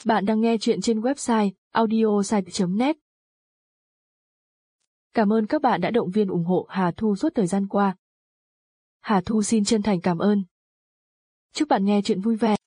Bạn đang nghe chuyện trên website audiosite.net. Cảm ơn các bạn đã động viên ủng hộ Hà Thu suốt thời gian qua. Hà Thu xin chân thành cảm ơn. Chúc bạn nghe chuyện vui vẻ.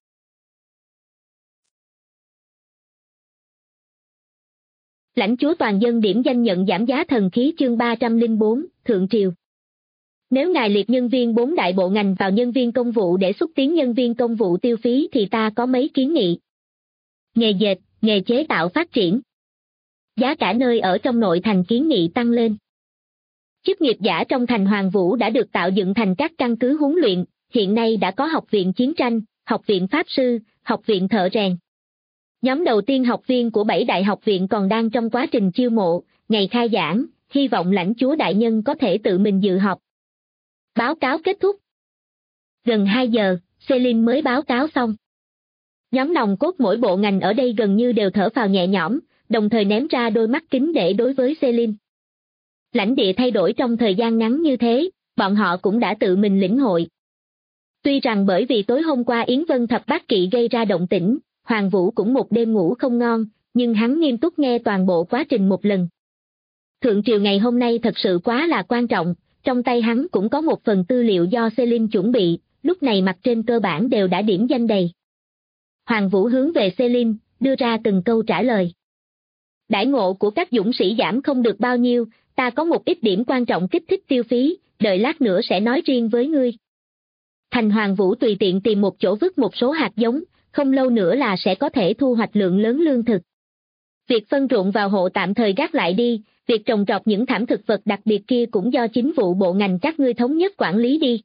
Lãnh chúa toàn dân điểm danh nhận giảm giá thần khí chương 304, Thượng Triều. Nếu ngài liệt nhân viên 4 đại bộ ngành vào nhân viên công vụ để xúc tiến nhân viên công vụ tiêu phí thì ta có mấy kiến nghị. Nghề dệt, nghề chế tạo phát triển. Giá cả nơi ở trong nội thành kiến nghị tăng lên. Chức nghiệp giả trong thành Hoàng Vũ đã được tạo dựng thành các căn cứ huấn luyện, hiện nay đã có học viện chiến tranh, học viện pháp sư, học viện thợ rèn. Nhóm đầu tiên học viên của 7 đại học viện còn đang trong quá trình chiêu mộ, ngày khai giảng, hy vọng lãnh chúa đại nhân có thể tự mình dự họp. Báo cáo kết thúc. Gần 2 giờ, Celine mới báo cáo xong. Nhóm nòng cốt mỗi bộ ngành ở đây gần như đều thở phào nhẹ nhõm, đồng thời ném ra đôi mắt kính để đối với Celine. Lãnh địa thay đổi trong thời gian ngắn như thế, bọn họ cũng đã tự mình lĩnh hội. Tuy rằng bởi vì tối hôm qua Yến Vân Thập Bát Kỵ gây ra động tĩnh, Hoàng Vũ cũng một đêm ngủ không ngon, nhưng hắn nghiêm túc nghe toàn bộ quá trình một lần. Thượng triều ngày hôm nay thật sự quá là quan trọng, trong tay hắn cũng có một phần tư liệu do Celine chuẩn bị, lúc này mặt trên cơ bản đều đã điểm danh đầy. Hoàng Vũ hướng về Celine, đưa ra từng câu trả lời. Đãi ngộ của các dũng sĩ giảm không được bao nhiêu, ta có một ít điểm quan trọng kích thích tiêu phí, đợi lát nữa sẽ nói riêng với ngươi. Thành Hoàng Vũ tùy tiện tìm một chỗ vứt một số hạt giống, không lâu nữa là sẽ có thể thu hoạch lượng lớn lương thực. Việc phân ruộng vào hộ tạm thời gác lại đi, việc trồng trọt những thảm thực vật đặc biệt kia cũng do chính vụ bộ ngành các ngươi thống nhất quản lý đi.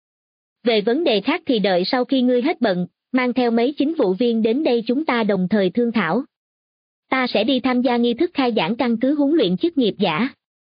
Về vấn đề khác thì đợi sau khi ngươi hết bận, mang theo mấy chính vụ viên đến đây chúng ta đồng thời thương thảo. Ta sẽ đi tham gia nghi thức khai giảng căn cứ huấn luyện chức nghiệp giả.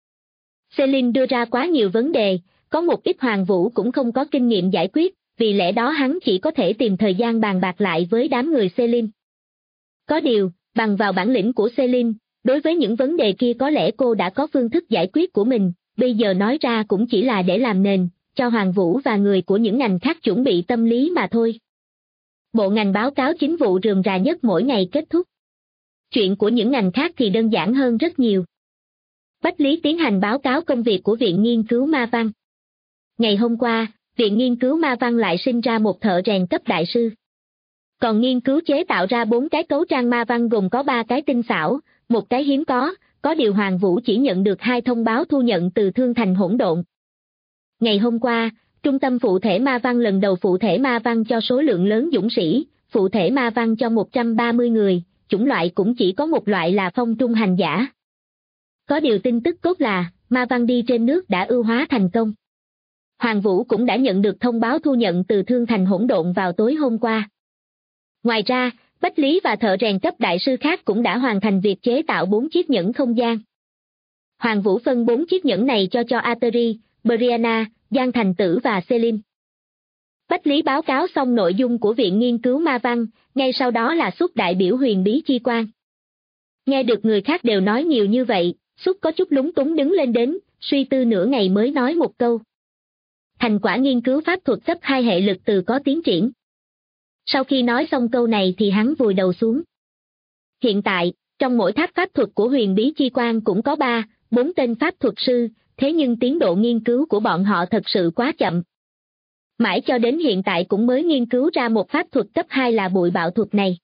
Celine đưa ra quá nhiều vấn đề, có một ít Hoàng Vũ cũng không có kinh nghiệm giải quyết, vì lẽ đó hắn chỉ có thể tìm thời gian bàn bạc lại với đám người Celine. Có điều, bằng vào bản lĩnh của Celine, đối với những vấn đề kia có lẽ cô đã có phương thức giải quyết của mình, bây giờ nói ra cũng chỉ là để làm nền, cho Hoàng Vũ và người của những ngành khác chuẩn bị tâm lý mà thôi. Bộ ngành báo cáo chính vụ rườm rà nhất mỗi ngày kết thúc. Chuyện của những ngành khác thì đơn giản hơn rất nhiều. Bách Lý tiến hành báo cáo công việc của Viện Nghiên cứu Ma Văn. Ngày hôm qua, Viện Nghiên cứu Ma Văn lại sinh ra một thợ rèn cấp đại sư. Còn nghiên cứu chế tạo ra 4 cái cấu trang ma văn gồm có 3 cái tinh xảo, một cái hiếm có điều Hoàng Vũ chỉ nhận được 2 thông báo thu nhận từ Thương Thành Hỗn Độn. Ngày hôm qua, Trung tâm Phụ thể Ma Văn lần đầu phụ thể Ma Văn cho số lượng lớn dũng sĩ, phụ thể Ma Văn cho 130 người, chủng loại cũng chỉ có một loại là phong trung hành giả. Có điều tin tức tốt là, Ma Văn đi trên nước đã ưu hóa thành công. Hoàng Vũ cũng đã nhận được thông báo thu nhận từ Thương Thành Hỗn Độn vào tối hôm qua. Ngoài ra, Bách Lý và thợ rèn cấp đại sư khác cũng đã hoàn thành việc chế tạo 4 chiếc nhẫn không gian. Hoàng Vũ phân 4 chiếc nhẫn này cho Ateri, Brianna, Giang Thành Tử và Celine. Bách Lý báo cáo xong nội dung của Viện Nghiên cứu Ma Văn, ngay sau đó là Xúc đại biểu huyền bí chi quan. Nghe được người khác đều nói nhiều như vậy, Xúc có chút lúng túng đứng lên đến, suy tư nửa ngày mới nói một câu. Thành quả nghiên cứu pháp thuật cấp 2 hệ lực từ có tiến triển. Sau khi nói xong câu này thì hắn vùi đầu xuống. Hiện tại, trong mỗi tháp pháp thuật của huyền bí chi quan cũng có 3-4 tên pháp thuật sư, thế nhưng tiến độ nghiên cứu của bọn họ thật sự quá chậm. Mãi cho đến hiện tại cũng mới nghiên cứu ra một pháp thuật cấp 2 là bụi bạo thuật này.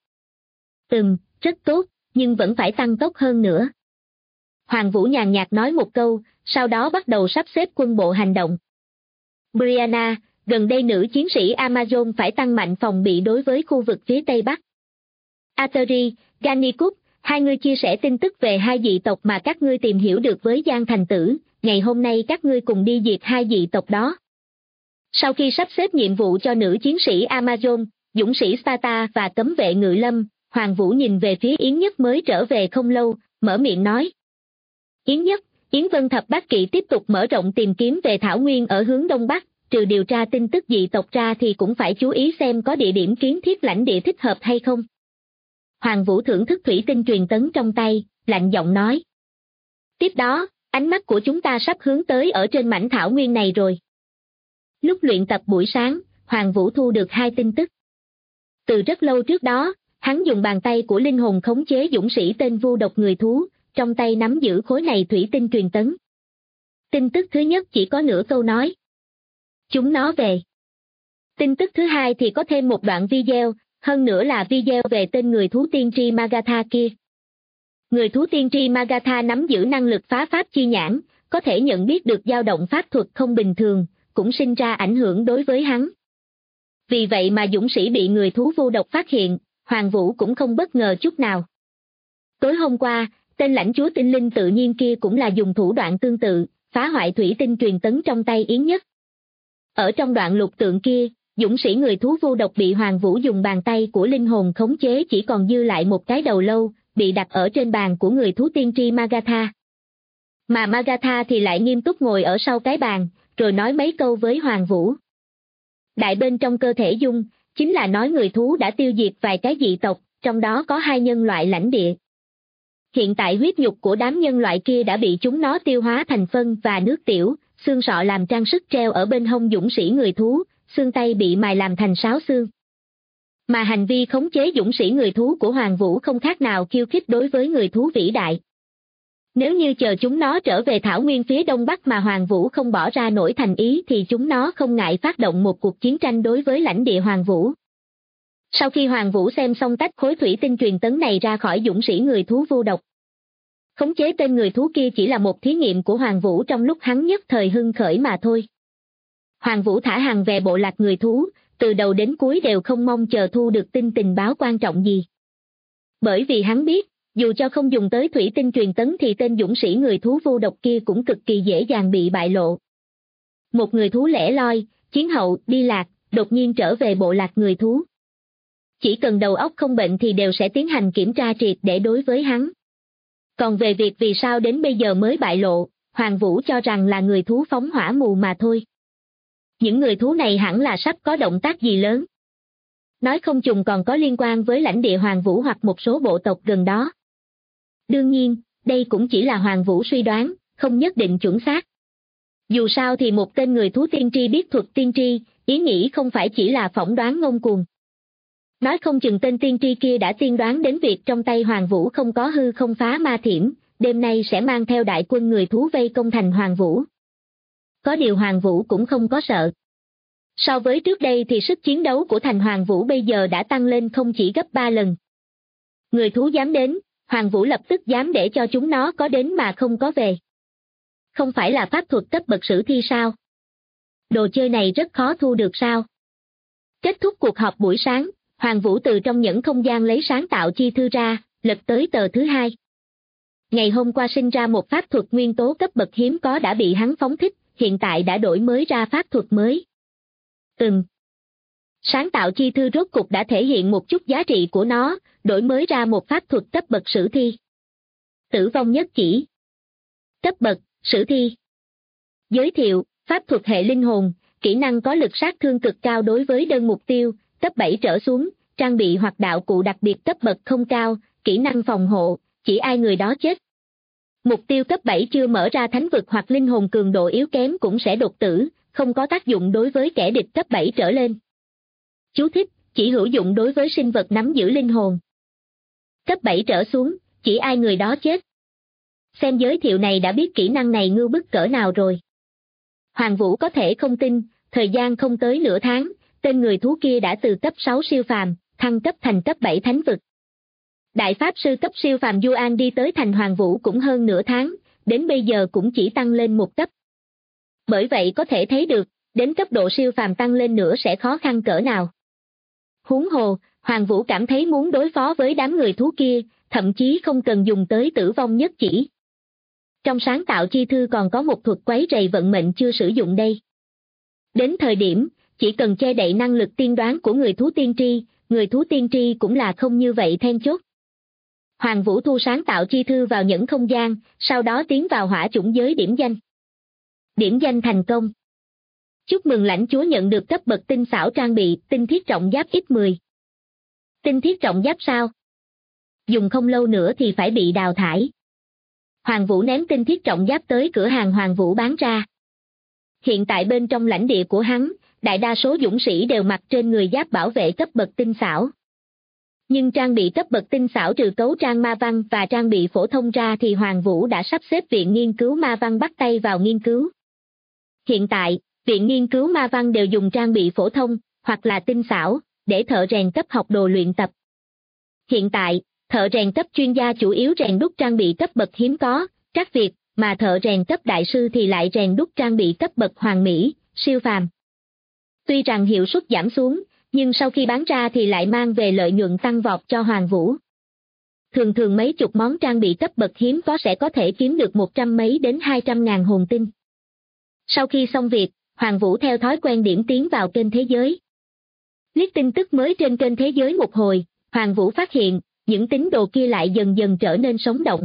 Rất tốt, nhưng vẫn phải tăng tốc hơn nữa. Hoàng Vũ nhàn nhạt nói một câu, sau đó bắt đầu sắp xếp quân bộ hành động. Brianna, gần đây nữ chiến sĩ Amazon phải tăng mạnh phòng bị đối với khu vực phía Tây Bắc. Ateri, Gannikut, hai người chia sẻ tin tức về 2 dị tộc mà các ngươi tìm hiểu được với Giang Thành Tử, ngày hôm nay các ngươi cùng đi diệt 2 dị tộc đó. Sau khi sắp xếp nhiệm vụ cho nữ chiến sĩ Amazon, dũng sĩ Sparta và cấm vệ ngự lâm, Hoàng Vũ nhìn về phía Yến Nhất mới trở về không lâu, mở miệng nói. Yến Nhất, Yến Vân Thập Bát Kỵ tiếp tục mở rộng tìm kiếm về Thảo Nguyên ở hướng Đông Bắc, trừ điều tra tin tức dị tộc ra thì cũng phải chú ý xem có địa điểm kiến thiết lãnh địa thích hợp hay không. Hoàng Vũ thưởng thức thủy tinh truyền tấn trong tay, lạnh giọng nói. Tiếp đó, ánh mắt của chúng ta sắp hướng tới ở trên mảnh Thảo Nguyên này rồi. Lúc luyện tập buổi sáng, Hoàng Vũ thu được 2 tin tức. Từ rất lâu trước đó, Hắn dùng bàn tay của linh hồn khống chế dũng sĩ tên vu độc người thú, trong tay nắm giữ khối này thủy tinh truyền tấn. Tin tức thứ nhất chỉ có nửa câu nói. Chúng nó về. Tin tức thứ hai thì có thêm một đoạn video, hơn nữa là video về tên người thú tiên tri Magatha kia. Người thú tiên tri Magatha nắm giữ năng lực phá pháp chi nhãn, có thể nhận biết được dao động pháp thuật không bình thường, cũng sinh ra ảnh hưởng đối với hắn. Vì vậy mà dũng sĩ bị người thú vô độc phát hiện, Hoàng Vũ cũng không bất ngờ chút nào. Tối hôm qua, tên lãnh chúa tinh linh tự nhiên kia cũng là dùng thủ đoạn tương tự, phá hoại thủy tinh truyền tấn trong tay Yến Nhất. Ở trong đoạn lục tượng kia, dũng sĩ người thú vô độc bị Hoàng Vũ dùng bàn tay của linh hồn khống chế chỉ còn dư lại một cái đầu lâu, bị đặt ở trên bàn của người thú tiên tri Magatha. Mà Magatha thì lại nghiêm túc ngồi ở sau cái bàn, rồi nói mấy câu với Hoàng Vũ. Đại bên trong cơ thể Dung, chính là nói người thú đã tiêu diệt vài cái dị tộc, trong đó có 2 nhân loại lãnh địa. Hiện tại huyết nhục của đám nhân loại kia đã bị chúng nó tiêu hóa thành phân và nước tiểu, xương sọ làm trang sức treo ở bên hông dũng sĩ người thú, xương tay bị mài làm thành sáo xương. Mà hành vi khống chế dũng sĩ người thú của Hoàng Vũ không khác nào khiêu khích đối với người thú vĩ đại. Nếu như chờ chúng nó trở về thảo nguyên phía đông bắc mà Hoàng Vũ không bỏ ra nổi thành ý thì chúng nó không ngại phát động một cuộc chiến tranh đối với lãnh địa Hoàng Vũ. Sau khi Hoàng Vũ xem xong tách khối thủy tinh truyền tấn này ra khỏi dũng sĩ người thú vô độc. Khống chế tên người thú kia chỉ là một thí nghiệm của Hoàng Vũ trong lúc hắn nhất thời hưng khởi mà thôi. Hoàng Vũ thả hằng về bộ lạc người thú, từ đầu đến cuối đều không mong chờ thu được tin tình báo quan trọng gì. Bởi vì hắn biết, dù cho không dùng tới thủy tinh truyền tấn thì tên dũng sĩ người thú vô độc kia cũng cực kỳ dễ dàng bị bại lộ. Một người thú lẻ loi, chiến hậu, đi lạc, đột nhiên trở về bộ lạc người thú. Chỉ cần đầu óc không bệnh thì đều sẽ tiến hành kiểm tra triệt để đối với hắn. Còn về việc vì sao đến bây giờ mới bại lộ, Hoàng Vũ cho rằng là người thú phóng hỏa mù mà thôi. Những người thú này hẳn là sắp có động tác gì lớn. Nói không chừng còn có liên quan với lãnh địa Hoàng Vũ hoặc một số bộ tộc gần đó. Đương nhiên, đây cũng chỉ là Hoàng Vũ suy đoán, không nhất định chuẩn xác. Dù sao thì một tên người thú tiên tri biết thuật tiên tri, ý nghĩ không phải chỉ là phỏng đoán ngông cuồng. Nói không chừng tên tiên tri kia đã tiên đoán đến việc trong tay Hoàng Vũ không có hư không phá ma thiểm, đêm nay sẽ mang theo đại quân người thú vây công thành Hoàng Vũ. Có điều Hoàng Vũ cũng không có sợ. So với trước đây thì sức chiến đấu của thành Hoàng Vũ bây giờ đã tăng lên không chỉ gấp 3 lần. Người thú dám đến, Hoàng Vũ lập tức dám để cho chúng nó có đến mà không có về. Không phải là pháp thuật cấp bậc sử thi sao? Đồ chơi này rất khó thu được sao? Kết thúc cuộc họp buổi sáng, Hoàng Vũ từ trong những không gian lấy sáng tạo chi thư ra, lật tới tờ thứ 2. Ngày hôm qua sinh ra một pháp thuật nguyên tố cấp bậc hiếm có đã bị hắn phóng thích, hiện tại đã đổi mới ra pháp thuật mới. Sáng tạo chi thư rốt cục đã thể hiện một chút giá trị của nó, đổi mới ra một pháp thuật cấp bậc sử thi. Tử vong nhất chỉ. Cấp bậc, sử thi. Giới thiệu, pháp thuật hệ linh hồn, kỹ năng có lực sát thương cực cao đối với đơn mục tiêu, cấp 7 trở xuống, trang bị hoặc đạo cụ đặc biệt cấp bậc không cao, kỹ năng phòng hộ, chỉ ai người đó chết. Mục tiêu cấp 7 chưa mở ra thánh vực hoặc linh hồn cường độ yếu kém cũng sẽ đột tử, không có tác dụng đối với kẻ địch cấp 7 trở lên. Chú thích, chỉ hữu dụng đối với sinh vật nắm giữ linh hồn. Cấp 7 trở xuống, chỉ ai người đó chết. Xem giới thiệu này đã biết kỹ năng này ngưu bức cỡ nào rồi. Hoàng Vũ có thể không tin, thời gian không tới nửa tháng, tên người thú kia đã từ cấp 6 siêu phàm, thăng cấp thành cấp 7 thánh vực. Đại pháp sư cấp siêu phàm Du An đi tới thành Hoàng Vũ cũng hơn nửa tháng, đến bây giờ cũng chỉ tăng lên một cấp. Bởi vậy có thể thấy được, đến cấp độ siêu phàm tăng lên nữa sẽ khó khăn cỡ nào. Huống hồ, Hoàng Vũ cảm thấy muốn đối phó với đám người thú kia, thậm chí không cần dùng tới tử vong nhất chỉ. Trong sáng tạo chi thư còn có một thuật quấy rầy vận mệnh chưa sử dụng đây. Đến thời điểm, chỉ cần che đậy năng lực tiên đoán của người thú tiên tri cũng là không như vậy then chốt. Hoàng Vũ thu sáng tạo chi thư vào những không gian, sau đó tiến vào hỏa chủng giới điểm danh. Điểm danh thành công. Chúc mừng lãnh chúa nhận được cấp bậc tinh xảo trang bị, tinh thiết trọng giáp X10. Tinh thiết trọng giáp sao? Dùng không lâu nữa thì phải bị đào thải. Hoàng Vũ ném tinh thiết trọng giáp tới cửa hàng Hoàng Vũ bán ra. Hiện tại bên trong lãnh địa của hắn, đại đa số dũng sĩ đều mặc trên người giáp bảo vệ cấp bậc tinh xảo. Nhưng trang bị cấp bậc tinh xảo trừ cấu trang ma văn và trang bị phổ thông ra thì Hoàng Vũ đã sắp xếp Viện Nghiên cứu Ma văn bắt tay vào nghiên cứu. Hiện tại, Viện Nghiên cứu Ma văn đều dùng trang bị phổ thông, hoặc là tinh xảo, để thợ rèn cấp học đồ luyện tập. Hiện tại, thợ rèn cấp chuyên gia chủ yếu rèn đúc trang bị cấp bậc hiếm có, trắc việt, mà thợ rèn cấp đại sư thì lại rèn đúc trang bị cấp bậc hoàn mỹ, siêu phàm. Tuy rằng hiệu suất giảm xuống, nhưng sau khi bán ra thì lại mang về lợi nhuận tăng vọt cho Hoàng Vũ. Thường thường mấy chục món trang bị cấp bậc hiếm có sẽ có thể kiếm được 100 mấy đến 200.000 hồn tinh. Sau khi xong việc, Hoàng Vũ theo thói quen điểm tiến vào kênh thế giới. Liếc tin tức mới trên kênh thế giới một hồi, Hoàng Vũ phát hiện, những tín đồ kia lại dần dần trở nên sống động.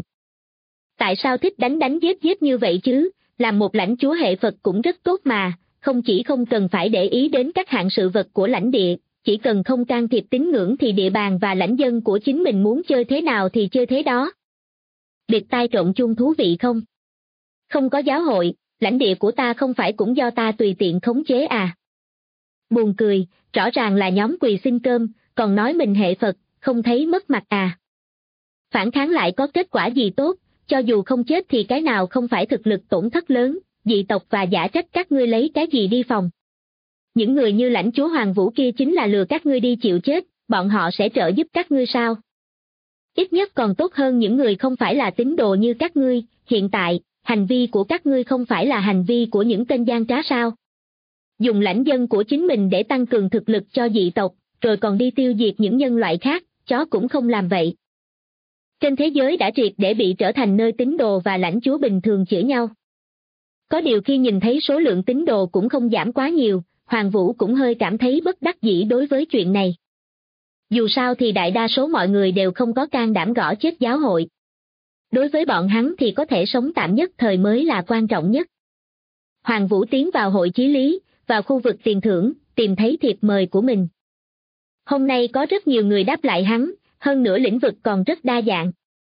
Tại sao thích đánh giết như vậy chứ, làm một lãnh chúa hệ Phật cũng rất tốt mà, không chỉ không cần phải để ý đến các hạng sự vật của lãnh địa, chỉ cần không can thiệp tín ngưỡng thì địa bàn và lãnh dân của chính mình muốn chơi thế nào thì chơi thế đó. Biệt tai trộn chung thú vị không? Không có giáo hội, lãnh địa của ta không phải cũng do ta tùy tiện khống chế à? Buồn cười, rõ ràng là nhóm quỳ xin cơm, còn nói mình hệ Phật, không thấy mất mặt à? Phản kháng lại có kết quả gì tốt, cho dù không chết thì cái nào không phải thực lực tổn thất lớn, dị tộc và giả trách các ngươi lấy cái gì đi phòng. Những người như lãnh chúa Hoàng Vũ kia chính là lừa các ngươi đi chịu chết, bọn họ sẽ trợ giúp các ngươi sao? Ít nhất còn tốt hơn những người không phải là tín đồ như các ngươi, hiện tại, hành vi của các ngươi không phải là hành vi của những tên gian trá sao? Dùng lãnh dân của chính mình để tăng cường thực lực cho dị tộc, rồi còn đi tiêu diệt những nhân loại khác, chó cũng không làm vậy. Trên thế giới đã triệt để bị trở thành nơi tín đồ và lãnh chúa bình thường chửi nhau. Có điều khi nhìn thấy số lượng tín đồ cũng không giảm quá nhiều, Hoàng Vũ cũng hơi cảm thấy bất đắc dĩ đối với chuyện này. Dù sao thì đại đa số mọi người đều không có can đảm gõ chết giáo hội. Đối với bọn hắn thì có thể sống tạm nhất thời mới là quan trọng nhất. Hoàng Vũ tiến vào hội chí lý, vào khu vực tiền thưởng, tìm thấy thiệp mời của mình. Hôm nay có rất nhiều người đáp lại hắn, hơn nữa lĩnh vực còn rất đa dạng.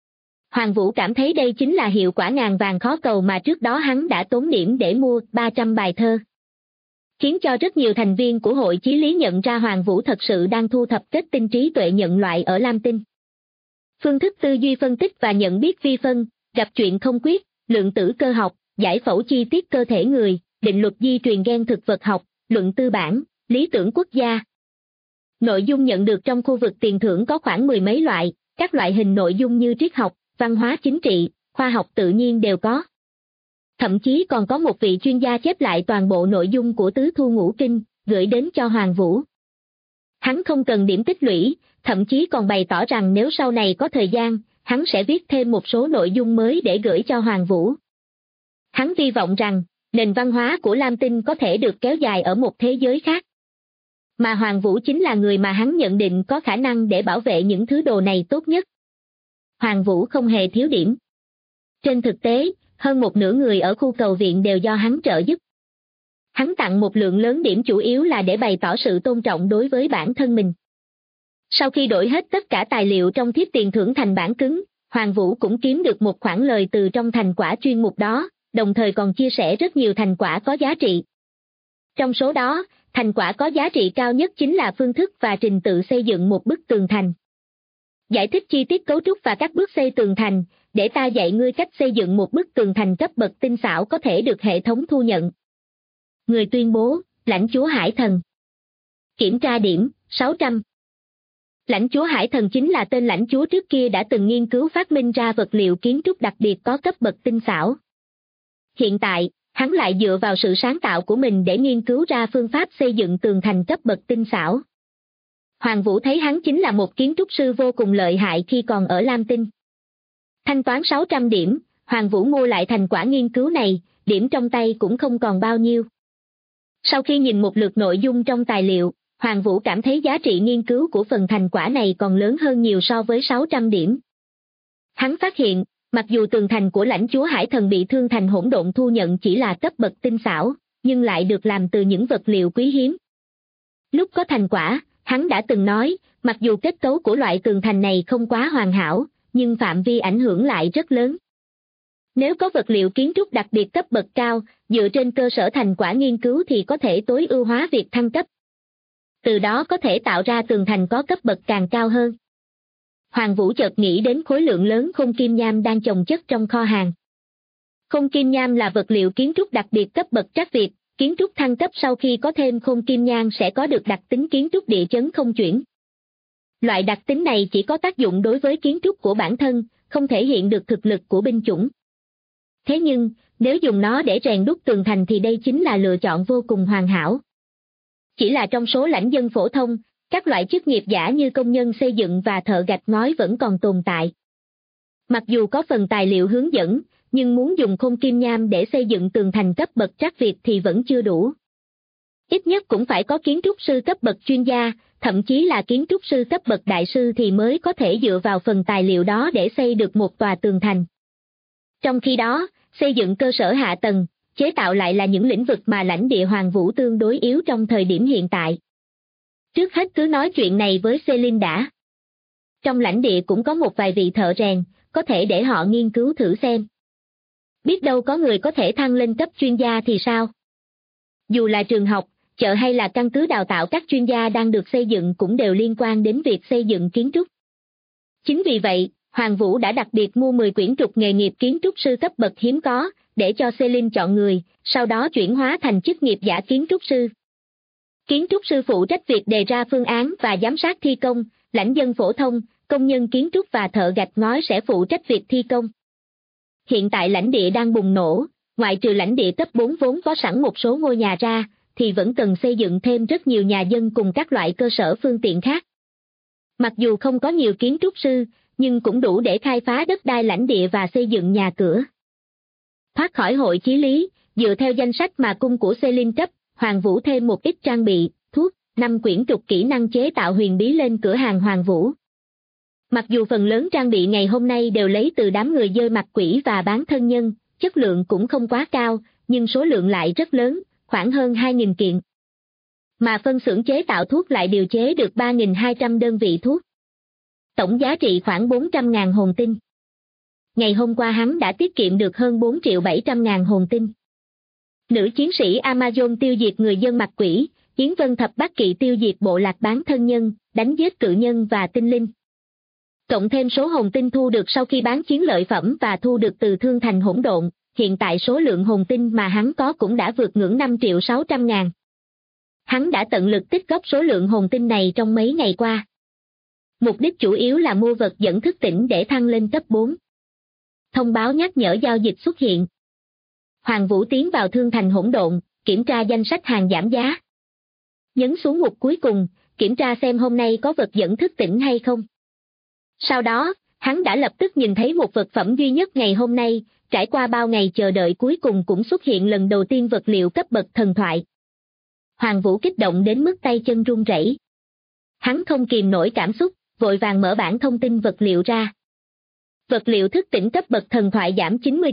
Hoàng Vũ cảm thấy đây chính là hiệu quả ngàn vàng khó cầu mà trước đó hắn đã tốn điểm để mua 300 bài thơ. Khiến cho rất nhiều thành viên của hội chí lý nhận ra Hoàng Vũ thật sự đang thu thập kết tinh trí tuệ nhận loại ở Lam Tinh. Phương thức tư duy phân tích và nhận biết vi phân, gặp chuyện không quyết, lượng tử cơ học, giải phẫu chi tiết cơ thể người, định luật di truyền gen thực vật học, luận tư bản, lý tưởng quốc gia. Nội dung nhận được trong khu vực tiền thưởng có khoảng 10 mấy loại, các loại hình nội dung như triết học, văn hóa chính trị, khoa học tự nhiên đều có. Thậm chí còn có một vị chuyên gia chép lại toàn bộ nội dung của Tứ Thu Ngũ Kinh, gửi đến cho Hoàng Vũ. Hắn không cần điểm tích lũy, thậm chí còn bày tỏ rằng nếu sau này có thời gian, hắn sẽ viết thêm một số nội dung mới để gửi cho Hoàng Vũ. Hắn hy vọng rằng, nền văn hóa của Lam Tinh có thể được kéo dài ở một thế giới khác. Mà Hoàng Vũ chính là người mà hắn nhận định có khả năng để bảo vệ những thứ đồ này tốt nhất. Hoàng Vũ không hề thiếu điểm. Trên thực tế, hơn một nửa người ở khu cầu viện đều do hắn trợ giúp. Hắn tặng một lượng lớn điểm chủ yếu là để bày tỏ sự tôn trọng đối với bản thân mình. Sau khi đổi hết tất cả tài liệu trong thiếp tiền thưởng thành bản cứng, Hoàng Vũ cũng kiếm được một khoản lời từ trong thành quả chuyên mục đó, đồng thời còn chia sẻ rất nhiều thành quả có giá trị. Trong số đó, thành quả có giá trị cao nhất chính là phương thức và trình tự xây dựng một bức tường thành. Giải thích chi tiết cấu trúc và các bước xây tường thành, để ta dạy ngươi cách xây dựng một bức tường thành cấp bậc tinh xảo có thể được hệ thống thu nhận. Người tuyên bố, lãnh chúa Hải Thần. Kiểm tra điểm, 600. Lãnh chúa Hải Thần chính là tên lãnh chúa trước kia đã từng nghiên cứu phát minh ra vật liệu kiến trúc đặc biệt có cấp bậc tinh xảo. Hiện tại, hắn lại dựa vào sự sáng tạo của mình để nghiên cứu ra phương pháp xây dựng tường thành cấp bậc tinh xảo. Hoàng Vũ thấy hắn chính là một kiến trúc sư vô cùng lợi hại khi còn ở Lam Tinh. Thanh toán 600 điểm, Hoàng Vũ mua lại thành quả nghiên cứu này, điểm trong tay cũng không còn bao nhiêu. Sau khi nhìn một lượt nội dung trong tài liệu, Hoàng Vũ cảm thấy giá trị nghiên cứu của phần thành quả này còn lớn hơn nhiều so với 600 điểm. Hắn phát hiện, mặc dù tường thành của lãnh chúa Hải Thần bị thương thành hỗn độn thu nhận chỉ là cấp bậc tinh xảo, nhưng lại được làm từ những vật liệu quý hiếm. Lúc có thành quả, hắn đã từng nói, mặc dù kết cấu của loại tường thành này không quá hoàn hảo, nhưng phạm vi ảnh hưởng lại rất lớn. Nếu có vật liệu kiến trúc đặc biệt cấp bậc cao, dựa trên cơ sở thành quả nghiên cứu thì có thể tối ưu hóa việc thăng cấp. Từ đó có thể tạo ra tường thành có cấp bậc càng cao hơn. Hoàng Vũ chợt nghĩ đến khối lượng lớn khung kim nham đang chồng chất trong kho hàng. Khung kim nham là vật liệu kiến trúc đặc biệt cấp bậc trắc Việt, kiến trúc thăng cấp sau khi có thêm khung kim nham sẽ có được đặc tính kiến trúc địa chấn không chuyển. Loại đặc tính này chỉ có tác dụng đối với kiến trúc của bản thân, không thể hiện được thực lực của binh chủng. Thế nhưng, nếu dùng nó để rèn đúc tường thành thì đây chính là lựa chọn vô cùng hoàn hảo. Chỉ là trong số lãnh dân phổ thông, các loại chức nghiệp giả như công nhân xây dựng và thợ gạch ngói vẫn còn tồn tại. Mặc dù có phần tài liệu hướng dẫn, nhưng muốn dùng khung kim nham để xây dựng tường thành cấp bậc trắc Việt thì vẫn chưa đủ. Ít nhất cũng phải có kiến trúc sư cấp bậc chuyên gia, thậm chí là kiến trúc sư cấp bậc đại sư thì mới có thể dựa vào phần tài liệu đó để xây được một tòa tường thành. Trong khi đó, xây dựng cơ sở hạ tầng, chế tạo lại là những lĩnh vực mà lãnh địa Hoàng Vũ tương đối yếu trong thời điểm hiện tại. Trước hết cứ nói chuyện này với Celine đã. Trong lãnh địa cũng có một vài vị thợ rèn, có thể để họ nghiên cứu thử xem. Biết đâu có người có thể thăng lên cấp chuyên gia thì sao? Dù là trường học, chợ hay là căn cứ đào tạo các chuyên gia đang được xây dựng cũng đều liên quan đến việc xây dựng kiến trúc. Chính vì vậy, Hoàng Vũ đã đặc biệt mua 10 quyển trục nghề nghiệp kiến trúc sư cấp bậc hiếm có, để cho Celine chọn người, sau đó chuyển hóa thành chức nghiệp giả kiến trúc sư. Kiến trúc sư phụ trách việc đề ra phương án và giám sát thi công, lãnh dân phổ thông, công nhân kiến trúc và thợ gạch ngói sẽ phụ trách việc thi công. Hiện tại lãnh địa đang bùng nổ, ngoại trừ lãnh địa cấp 4 vốn có sẵn một số ngôi nhà ra, thì vẫn cần xây dựng thêm rất nhiều nhà dân cùng các loại cơ sở phương tiện khác. Mặc dù không có nhiều kiến trúc sư, nhưng cũng đủ để khai phá đất đai lãnh địa và xây dựng nhà cửa. Thoát khỏi hội chí lý, dựa theo danh sách mà cung của Celine cấp, Hoàng Vũ thêm một ít trang bị, thuốc, 5 quyển trục kỹ năng chế tạo huyền bí lên cửa hàng Hoàng Vũ. Mặc dù phần lớn trang bị ngày hôm nay đều lấy từ đám người dơi mặt quỷ và bán thân nhân, chất lượng cũng không quá cao, nhưng số lượng lại rất lớn, khoảng hơn 2.000 kiện. Mà phân xưởng chế tạo thuốc lại điều chế được 3.200 đơn vị thuốc. Tổng giá trị khoảng 400.000 hồn tinh. Ngày hôm qua hắn đã tiết kiệm được hơn 4.700.000 hồn tinh. Nữ chiến sĩ Amazon tiêu diệt người dân mặt quỷ, Yến Vân Thập Bát Kỵ tiêu diệt bộ lạc bán thân nhân, đánh giết cự nhân và tinh linh. Cộng thêm số hồn tinh thu được sau khi bán chiến lợi phẩm và thu được từ thương thành hỗn độn, hiện tại số lượng hồn tinh mà hắn có cũng đã vượt ngưỡng 5.600.000. Hắn đã tận lực tích góp số lượng hồn tinh này trong mấy ngày qua. Mục đích chủ yếu là mua vật dẫn thức tỉnh để thăng lên cấp 4. Thông báo nhắc nhở giao dịch xuất hiện. Hoàng Vũ tiến vào thương thành hỗn độn, kiểm tra danh sách hàng giảm giá. Nhấn xuống mục cuối cùng, kiểm tra xem hôm nay có vật dẫn thức tỉnh hay không. Sau đó, hắn đã lập tức nhìn thấy một vật phẩm duy nhất ngày hôm nay, trải qua bao ngày chờ đợi cuối cùng cũng xuất hiện lần đầu tiên vật liệu cấp bậc thần thoại. Hoàng Vũ kích động đến mức tay chân run rẩy. Hắn không kìm nổi cảm xúc, vội vàng mở bản thông tin vật liệu ra. Vật liệu thức tỉnh cấp bậc thần thoại giảm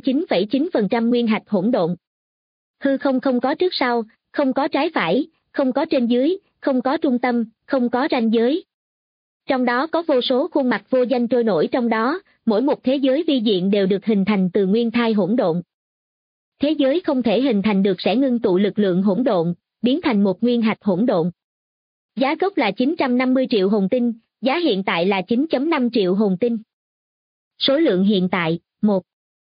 99,9% nguyên hạch hỗn độn. Hư không không có trước sau, không có trái phải, không có trên dưới, không có trung tâm, không có ranh giới. Trong đó có vô số khuôn mặt vô danh trôi nổi trong đó, mỗi một thế giới vi diện đều được hình thành từ nguyên thai hỗn độn. Thế giới không thể hình thành được sẽ ngưng tụ lực lượng hỗn độn, biến thành một nguyên hạch hỗn độn. Giá gốc là 950 triệu hồn tinh, giá hiện tại là 9.5 triệu hồn tinh. Số lượng hiện tại, 1.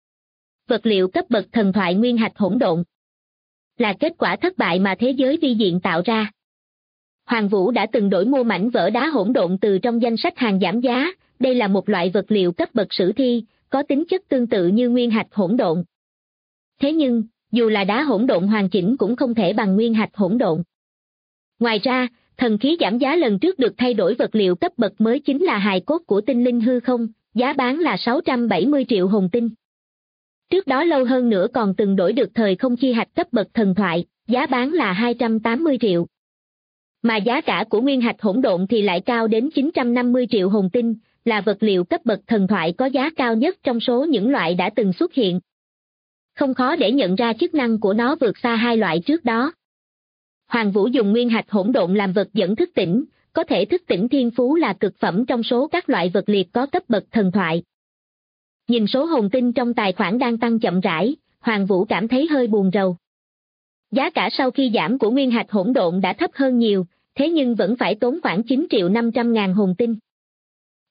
Vật liệu cấp bậc thần thoại nguyên hạch hỗn độn. Là kết quả thất bại mà thế giới vi diện tạo ra. Hoàng Vũ đã từng đổi mua mảnh vỡ đá hỗn độn từ trong danh sách hàng giảm giá, đây là một loại vật liệu cấp bậc sử thi, có tính chất tương tự như nguyên hạch hỗn độn. Thế nhưng, dù là đá hỗn độn hoàn chỉnh cũng không thể bằng nguyên hạch hỗn độn. Ngoài ra, thần khí giảm giá lần trước được thay đổi vật liệu cấp bậc mới chính là hài cốt của tinh linh hư không, giá bán là 670 triệu hồn tinh. Trước đó lâu hơn nữa còn từng đổi được thời không chi hạch cấp bậc thần thoại, giá bán là 280 triệu. Mà giá cả của nguyên hạch hỗn độn thì lại cao đến 950 triệu hồn tinh, là vật liệu cấp bậc thần thoại có giá cao nhất trong số những loại đã từng xuất hiện. Không khó để nhận ra chức năng của nó vượt xa hai loại trước đó. Hoàng Vũ dùng nguyên hạch hỗn độn làm vật dẫn thức tỉnh, có thể thức tỉnh thiên phú là cực phẩm trong số các loại vật liệt có cấp bậc thần thoại. Nhìn số hồn tinh trong tài khoản đang tăng chậm rãi, Hoàng Vũ cảm thấy hơi buồn rầu. Giá cả sau khi giảm của nguyên hạch hỗn độn đã thấp hơn nhiều, thế nhưng vẫn phải tốn khoảng 9.500.000 hồn tinh.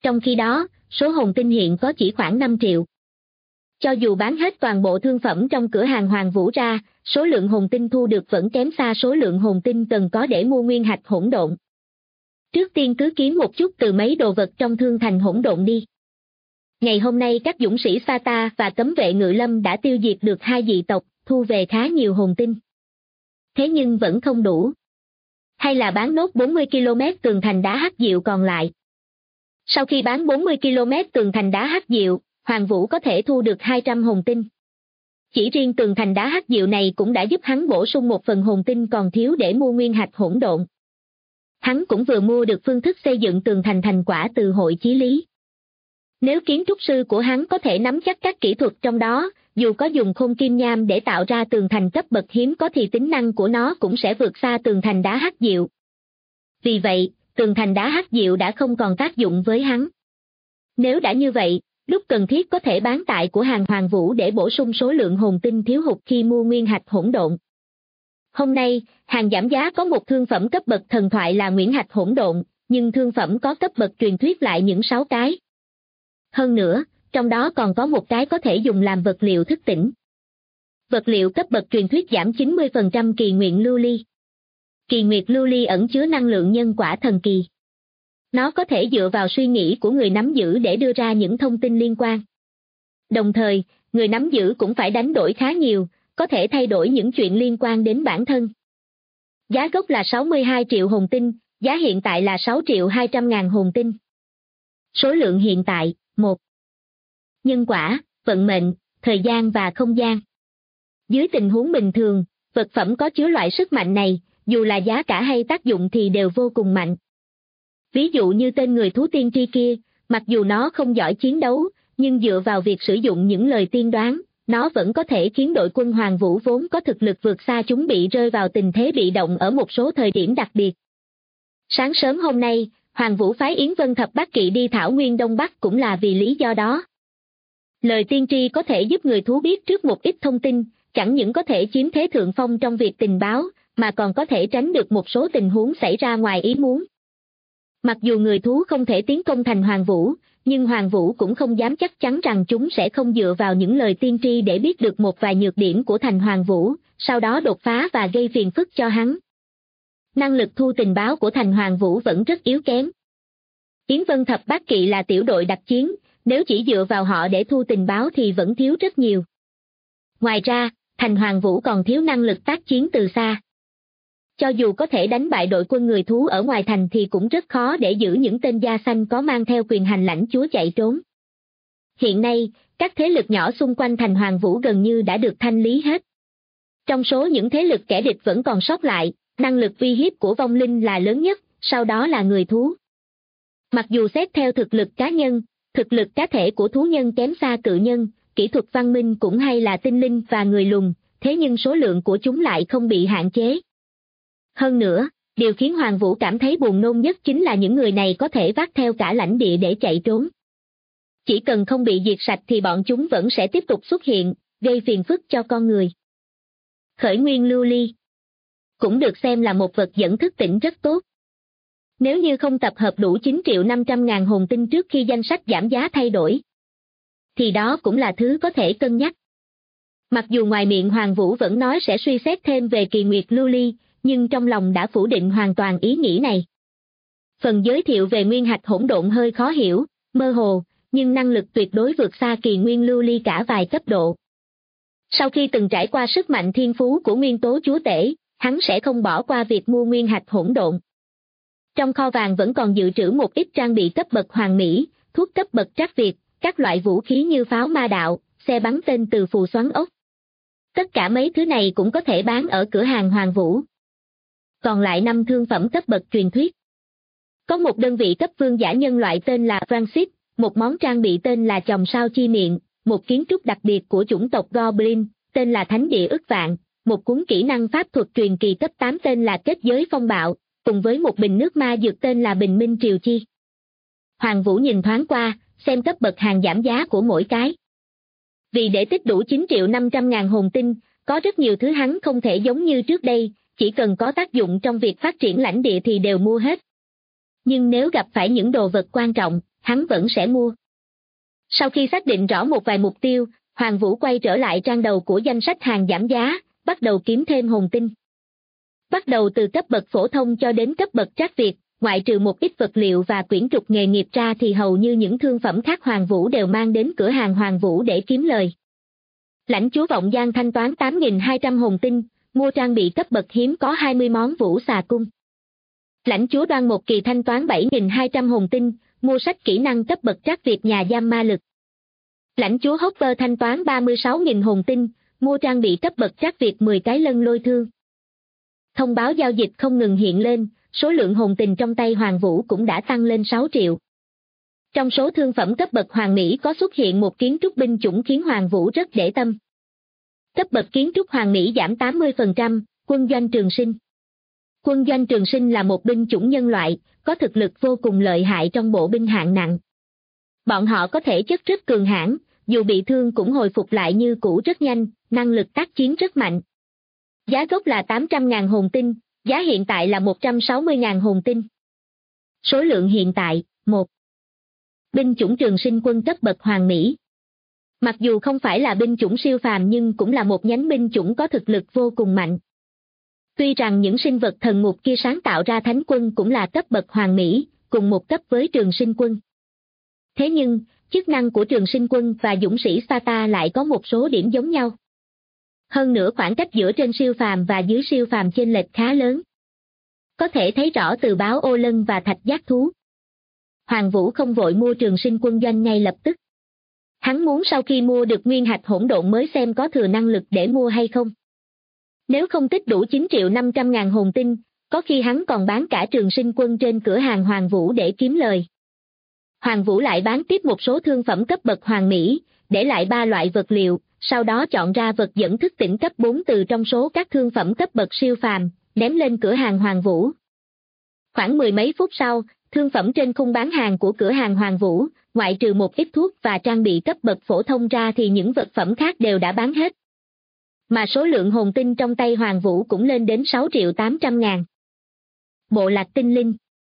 Trong khi đó, số hồn tinh hiện có chỉ khoảng 5 triệu. Cho dù bán hết toàn bộ thương phẩm trong cửa hàng Hoàng Vũ ra, số lượng hồn tinh thu được vẫn kém xa số lượng hồn tinh cần có để mua nguyên hạch hỗn độn. Trước tiên cứ kiếm một chút từ mấy đồ vật trong thương thành hỗn độn đi. Ngày hôm nay các dũng sĩ Sata và cấm vệ Ngự Lâm đã tiêu diệt được 2 dị tộc, thu về khá nhiều hồn tinh. Thế nhưng vẫn không đủ. Hay là bán nốt 40 km tường thành đá hắc diệu còn lại. Sau khi bán 40 km tường thành đá hắc diệu, Hoàng Vũ có thể thu được 200 hồn tinh. Chỉ riêng tường thành đá hắc diệu này cũng đã giúp hắn bổ sung một phần hồn tinh còn thiếu để mua nguyên hạch hỗn độn. Hắn cũng vừa mua được phương thức xây dựng tường thành thành quả từ hội chí lý. Nếu kiến trúc sư của hắn có thể nắm chắc các kỹ thuật trong đó, dù có dùng khôn kim nham để tạo ra tường thành cấp bậc hiếm có thì tính năng của nó cũng sẽ vượt xa tường thành đá hắc diệu. Vì vậy, tường thành đá hắc diệu đã không còn tác dụng với hắn. Nếu đã như vậy, lúc cần thiết có thể bán tại của hàng Hoàng Vũ để bổ sung số lượng hồn tinh thiếu hụt khi mua nguyên hạch hỗn độn. Hôm nay, hàng giảm giá có một thương phẩm cấp bậc thần thoại là Nguyễn hạch hỗn độn, nhưng thương phẩm có cấp bậc truyền thuyết lại những 6 cái. Hơn nữa, trong đó còn có một cái có thể dùng làm vật liệu thức tỉnh. Vật liệu cấp bậc truyền thuyết giảm 90% kỳ nguyện lưu ly. Kỳ nguyệt lưu ly ẩn chứa năng lượng nhân quả thần kỳ. Nó có thể dựa vào suy nghĩ của người nắm giữ để đưa ra những thông tin liên quan. Đồng thời, người nắm giữ cũng phải đánh đổi khá nhiều, có thể thay đổi những chuyện liên quan đến bản thân. Giá gốc là 62 triệu hồn tinh, giá hiện tại là 6 triệu 200 ngàn hồn tinh. Số lượng hiện tại, 1. Nhân quả, vận mệnh, thời gian và không gian. Dưới tình huống bình thường, vật phẩm có chứa loại sức mạnh này, dù là giá cả hay tác dụng thì đều vô cùng mạnh. Ví dụ như tên người thú tiên tri kia, mặc dù nó không giỏi chiến đấu, nhưng dựa vào việc sử dụng những lời tiên đoán, nó vẫn có thể khiến đội quân Hoàng Vũ vốn có thực lực vượt xa chúng bị rơi vào tình thế bị động ở một số thời điểm đặc biệt. Sáng sớm hôm nay, Hoàng Vũ phái Yến Vân Thập Bát Kỵ đi Thảo Nguyên Đông Bắc cũng là vì lý do đó. Lời tiên tri có thể giúp người thú biết trước một ít thông tin, chẳng những có thể chiếm thế thượng phong trong việc tình báo, mà còn có thể tránh được một số tình huống xảy ra ngoài ý muốn. Mặc dù người thú không thể tiến công thành Hoàng Vũ, nhưng Hoàng Vũ cũng không dám chắc chắn rằng chúng sẽ không dựa vào những lời tiên tri để biết được một vài nhược điểm của thành Hoàng Vũ, sau đó đột phá và gây phiền phức cho hắn. Năng lực thu tình báo của thành Hoàng Vũ vẫn rất yếu kém. Yến Vân Thập Bát Kỵ là tiểu đội đặc chiến, nếu chỉ dựa vào họ để thu tình báo thì vẫn thiếu rất nhiều. Ngoài ra, thành Hoàng Vũ còn thiếu năng lực tác chiến từ xa. Cho dù có thể đánh bại đội quân người thú ở ngoài thành thì cũng rất khó để giữ những tên da xanh có mang theo quyền hành lãnh chúa chạy trốn. Hiện nay, các thế lực nhỏ xung quanh thành Hoàng Vũ gần như đã được thanh lý hết. Trong số những thế lực kẻ địch vẫn còn sót lại, năng lực uy hiếp của vong linh là lớn nhất, sau đó là người thú. Mặc dù xét theo thực lực cá nhân, thực lực cá thể của thú nhân kém xa cự nhân, kỹ thuật văn minh cũng hay là tinh linh và người lùn, thế nhưng số lượng của chúng lại không bị hạn chế. Hơn nữa, điều khiến Hoàng Vũ cảm thấy buồn nôn nhất chính là những người này có thể vác theo cả lãnh địa để chạy trốn. Chỉ cần không bị diệt sạch thì bọn chúng vẫn sẽ tiếp tục xuất hiện, gây phiền phức cho con người. Khởi nguyên lưu ly cũng được xem là một vật dẫn thức tỉnh rất tốt. Nếu như không tập hợp đủ 9 triệu 500 ngàn hồn tinh trước khi danh sách giảm giá thay đổi, thì đó cũng là thứ có thể cân nhắc. Mặc dù ngoài miệng Hoàng Vũ vẫn nói sẽ suy xét thêm về kỳ nguyệt lưu ly, nhưng trong lòng đã phủ định hoàn toàn ý nghĩ này. Phần giới thiệu về nguyên hạch hỗn độn hơi khó hiểu, mơ hồ, nhưng năng lực tuyệt đối vượt xa kỳ nguyên lưu ly cả vài cấp độ. Sau khi từng trải qua sức mạnh thiên phú của nguyên tố chúa tể, hắn sẽ không bỏ qua việc mua nguyên hạch hỗn độn. Trong kho vàng vẫn còn dự trữ một ít trang bị cấp bậc hoàn mỹ, thuốc cấp bậc trắc việt, các loại vũ khí như pháo ma đạo, xe bắn tên từ phù xoắn ốc. Tất cả mấy thứ này cũng có thể bán ở cửa hàng Hoàng Vũ. Còn lại 5 thương phẩm cấp bậc truyền thuyết. Có một đơn vị cấp vương giả nhân loại tên là Francis, một món trang bị tên là chòm sao chi miệng, một kiến trúc đặc biệt của chủng tộc Goblin, tên là Thánh địa ức vạn, một cuốn kỹ năng pháp thuật truyền kỳ cấp 8 tên là Kết giới phong bạo, cùng với một bình nước ma dược tên là Bình minh triều chi. Hoàng Vũ nhìn thoáng qua, xem cấp bậc hàng giảm giá của mỗi cái. Vì để tích đủ 9 triệu 500 ngàn hồn tinh, có rất nhiều thứ hắn không thể giống như trước đây, chỉ cần có tác dụng trong việc phát triển lãnh địa thì đều mua hết. Nhưng nếu gặp phải những đồ vật quan trọng, hắn vẫn sẽ mua. Sau khi xác định rõ một vài mục tiêu, Hoàng Vũ quay trở lại trang đầu của danh sách hàng giảm giá, bắt đầu kiếm thêm hồn tinh. Bắt đầu từ cấp bậc phổ thông cho đến cấp bậc trác Việt, ngoại trừ một ít vật liệu và quyển trục nghề nghiệp ra thì hầu như những thương phẩm khác Hoàng Vũ đều mang đến cửa hàng Hoàng Vũ để kiếm lời. Lãnh chúa Vọng Giang thanh toán 8.200 hồn tinh, mua trang bị cấp bậc hiếm có 20 món vũ xà cung. Lãnh chúa Đoan Một Kỳ thanh toán 7.200 hồn tinh, mua sách kỹ năng cấp bậc trác Việt nhà giam ma lực. Lãnh chúa Hopper thanh toán 36.000 hồn tinh, mua trang bị cấp bậc trác Việt 10 cái lân lôi thương. Thông báo giao dịch không ngừng hiện lên, số lượng hồn tình trong tay Hoàng Vũ cũng đã tăng lên 6 triệu. Trong số thương phẩm cấp bậc Hoàng Mỹ có xuất hiện một kiến trúc binh chủng khiến Hoàng Vũ rất để tâm. Cấp bậc kiến trúc Hoàng Mỹ giảm 80%, quân doanh trường sinh. Quân doanh trường sinh là một binh chủng nhân loại, có thực lực vô cùng lợi hại trong bộ binh hạng nặng. Bọn họ có thể chất rất cường hãn, dù bị thương cũng hồi phục lại như cũ rất nhanh, năng lực tác chiến rất mạnh. Giá gốc là 800.000 hồn tinh, giá hiện tại là 160.000 hồn tinh. Số lượng hiện tại, 1. Binh chủng trường sinh quân cấp bậc Hoàng Mỹ. Mặc dù không phải là binh chủng siêu phàm nhưng cũng là một nhánh binh chủng có thực lực vô cùng mạnh. Tuy rằng những sinh vật thần ngục kia sáng tạo ra thánh quân cũng là cấp bậc Hoàng Mỹ, cùng một cấp với trường sinh quân. Thế nhưng, chức năng của trường sinh quân và dũng sĩ Sparta lại có một số điểm giống nhau. Hơn nữa khoảng cách giữa trên siêu phàm và dưới siêu phàm chênh lệch khá lớn. Có thể thấy rõ từ báo ô lân và thạch giác thú. Hoàng Vũ không vội mua trường sinh quân doanh ngay lập tức. Hắn muốn sau khi mua được nguyên hạch hỗn độn mới xem có thừa năng lực để mua hay không. Nếu không tích đủ 9.500.000 hồn tinh, có khi hắn còn bán cả trường sinh quân trên cửa hàng Hoàng Vũ để kiếm lời. Hoàng Vũ lại bán tiếp một số thương phẩm cấp bậc Hoàng Mỹ, để lại 3 loại vật liệu, sau đó chọn ra vật dẫn thức tỉnh cấp 4 từ trong số các thương phẩm cấp bậc siêu phàm, ném lên cửa hàng Hoàng Vũ. Khoảng 10 mấy phút sau, thương phẩm trên khung bán hàng của cửa hàng Hoàng Vũ, ngoại trừ một ít thuốc và trang bị cấp bậc phổ thông ra thì những vật phẩm khác đều đã bán hết. Mà số lượng hồn tinh trong tay Hoàng Vũ cũng lên đến 6.800.000. Bộ lạc tinh linh.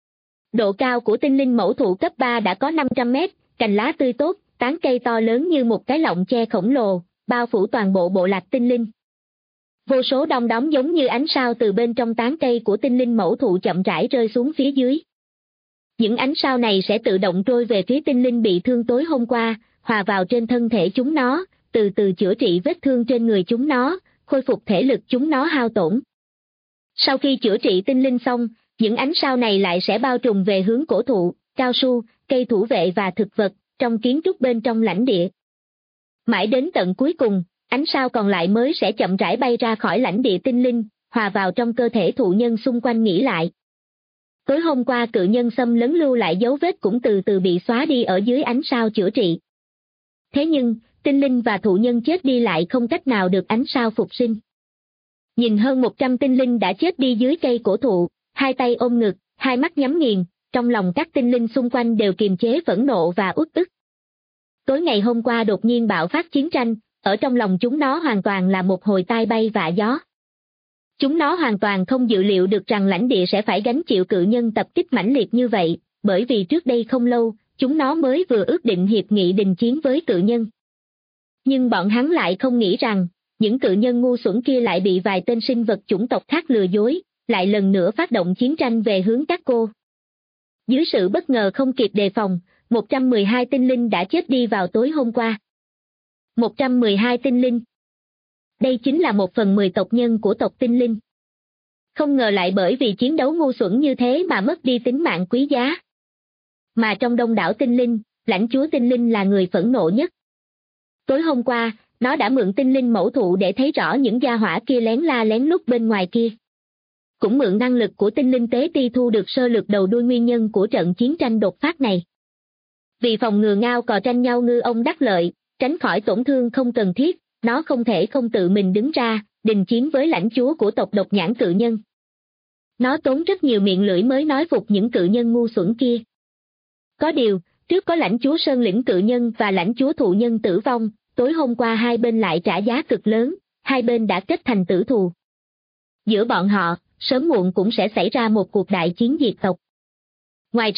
Độ cao của tinh linh mẫu thụ cấp 3 đã có 500 mét, cành lá tươi tốt, tán cây to lớn như một cái lọng tre khổng lồ, bao phủ toàn bộ bộ lạc tinh linh. Vô số đom đóm giống như ánh sao từ bên trong tán cây của tinh linh mẫu thụ chậm rãi rơi xuống phía dưới. Những ánh sao này sẽ tự động trôi về phía tinh linh bị thương tối hôm qua, hòa vào trên thân thể chúng nó, từ từ chữa trị vết thương trên người chúng nó, khôi phục thể lực chúng nó hao tổn. Sau khi chữa trị tinh linh xong, những ánh sao này lại sẽ bao trùm về hướng cổ thụ, cao su, cây thủ vệ và thực vật, trong kiến trúc bên trong lãnh địa. Mãi đến tận cuối cùng, ánh sao còn lại mới sẽ chậm rãi bay ra khỏi lãnh địa tinh linh, hòa vào trong cơ thể thụ nhân xung quanh nghỉ lại. Tối hôm qua cự nhân xâm lấn lưu lại dấu vết cũng từ từ bị xóa đi ở dưới ánh sao chữa trị. Thế nhưng, tinh linh và thụ nhân chết đi lại không cách nào được ánh sao phục sinh. Nhìn hơn 100 tinh linh đã chết đi dưới cây cổ thụ, hai tay ôm ngực, hai mắt nhắm nghiền, trong lòng các tinh linh xung quanh đều kiềm chế phẫn nộ và uất ức. Tối ngày hôm qua đột nhiên bạo phát chiến tranh, ở trong lòng chúng nó hoàn toàn là một hồi tai bay vạ gió. Chúng nó hoàn toàn không dự liệu được rằng lãnh địa sẽ phải gánh chịu cự nhân tập kích mãnh liệt như vậy, bởi vì trước đây không lâu, chúng nó mới vừa ước định hiệp nghị đình chiến với cự nhân. Nhưng bọn hắn lại không nghĩ rằng, những cự nhân ngu xuẩn kia lại bị vài tên sinh vật chủng tộc khác lừa dối, lại lần nữa phát động chiến tranh về hướng các cô. Dưới sự bất ngờ không kịp đề phòng, 112 tinh linh đã chết đi vào tối hôm qua. 112 tinh linh. Đây chính là 1/10 tộc nhân của tộc tinh linh. Không ngờ lại bởi vì chiến đấu ngu xuẩn như thế mà mất đi tính mạng quý giá. Mà trong đông đảo tinh linh, lãnh chúa tinh linh là người phẫn nộ nhất. Tối hôm qua, nó đã mượn tinh linh mẫu thụ để thấy rõ những gia hỏa kia lén la lén lút bên ngoài kia. Cũng mượn năng lực của tinh linh tế ti thu được sơ lược đầu đuôi nguyên nhân của trận chiến tranh đột phát này. Vì phòng ngừa ngao cò tranh nhau ngư ông đắc lợi, tránh khỏi tổn thương không cần thiết, nó không thể không tự mình đứng ra, đình chiến với lãnh chúa của tộc độc nhãn cự nhân. Nó tốn rất nhiều miệng lưỡi mới nói phục những cự nhân ngu xuẩn kia. Có điều, trước có lãnh chúa sơn lĩnh cự nhân và lãnh chúa thụ nhân tử vong, tối hôm qua hai bên lại trả giá cực lớn, hai bên đã kết thành tử thù. Giữa bọn họ, sớm muộn cũng sẽ xảy ra một cuộc đại chiến diệt tộc. Ngoài ra,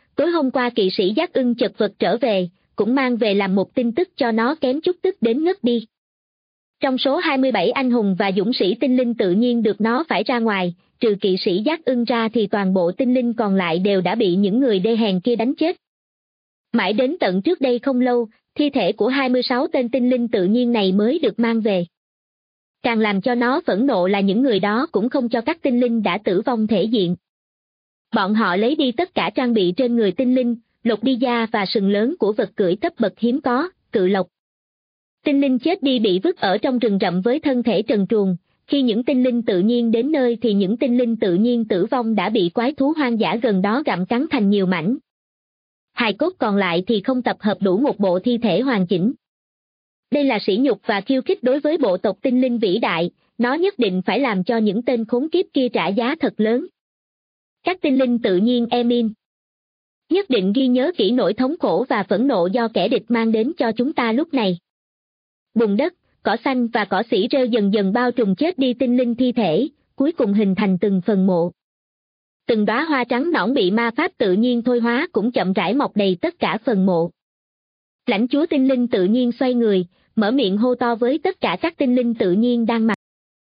tối hôm qua kỵ sĩ Giác Ưng chật vật trở về, cũng mang về làm một tin tức cho nó kém chút tức đến ngất đi. Trong số 27 anh hùng và dũng sĩ tinh linh tự nhiên được nó phải ra ngoài, trừ kỵ sĩ Giác Ưng ra thì toàn bộ tinh linh còn lại đều đã bị những người đê hèn kia đánh chết. Mãi đến tận trước đây không lâu, thi thể của 26 tên tinh linh tự nhiên này mới được mang về. Càng làm cho nó phẫn nộ là những người đó cũng không cho các tinh linh đã tử vong thể diện. Bọn họ lấy đi tất cả trang bị trên người tinh linh, lột đi da và sừng lớn của vật cưỡi cấp bậc hiếm có, cự lộc. Tinh linh chết đi bị vứt ở trong rừng rậm với thân thể trần truồng, khi những tinh linh tự nhiên đến nơi thì những tinh linh tự nhiên tử vong đã bị quái thú hoang dã gần đó gặm cắn thành nhiều mảnh. Hài cốt còn lại thì không tập hợp đủ một bộ thi thể hoàn chỉnh. Đây là sỉ nhục và khiêu khích đối với bộ tộc tinh linh vĩ đại, nó nhất định phải làm cho những tên khốn kiếp kia trả giá thật lớn. Các tinh linh tự nhiên Emin nhất định ghi nhớ kỹ nỗi thống khổ và phẫn nộ do kẻ địch mang đến cho chúng ta lúc này. Bùn đất, cỏ xanh và cỏ xỉ rêu dần dần bao trùm chết đi tinh linh thi thể, cuối cùng hình thành từng phần mộ. Từng đóa hoa trắng nõn bị ma pháp tự nhiên thôi hóa cũng chậm rãi mọc đầy tất cả phần mộ. Lãnh chúa tinh linh tự nhiên xoay người, mở miệng hô to với tất cả các tinh linh tự nhiên đang mặc.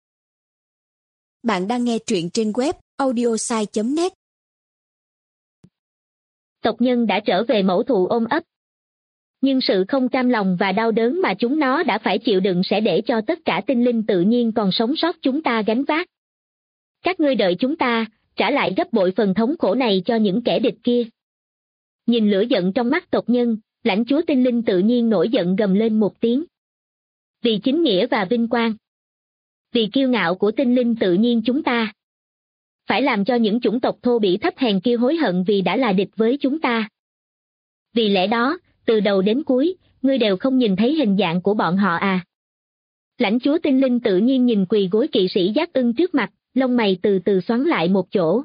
Bạn đang nghe truyện trên web audiosai.net. Tộc nhân đã trở về mẫu thụ ôm ấp. Nhưng sự không cam lòng và đau đớn mà chúng nó đã phải chịu đựng sẽ để cho tất cả tinh linh tự nhiên còn sống sót chúng ta gánh vác. Các ngươi đợi chúng ta, trả lại gấp bội phần thống khổ này cho những kẻ địch kia. Nhìn lửa giận trong mắt tộc nhân, lãnh chúa tinh linh tự nhiên nổi giận gầm lên một tiếng. Vì chính nghĩa và vinh quang. Vì kiêu ngạo của tinh linh tự nhiên chúng ta. Phải làm cho những chủng tộc thô bỉ thấp hèn kia hối hận vì đã là địch với chúng ta. Vì lẽ đó, từ đầu đến cuối, ngươi đều không nhìn thấy hình dạng của bọn họ à. Lãnh chúa tinh linh tự nhiên nhìn quỳ gối kỵ sĩ Giác Ưng trước mặt, lông mày từ từ xoắn lại một chỗ.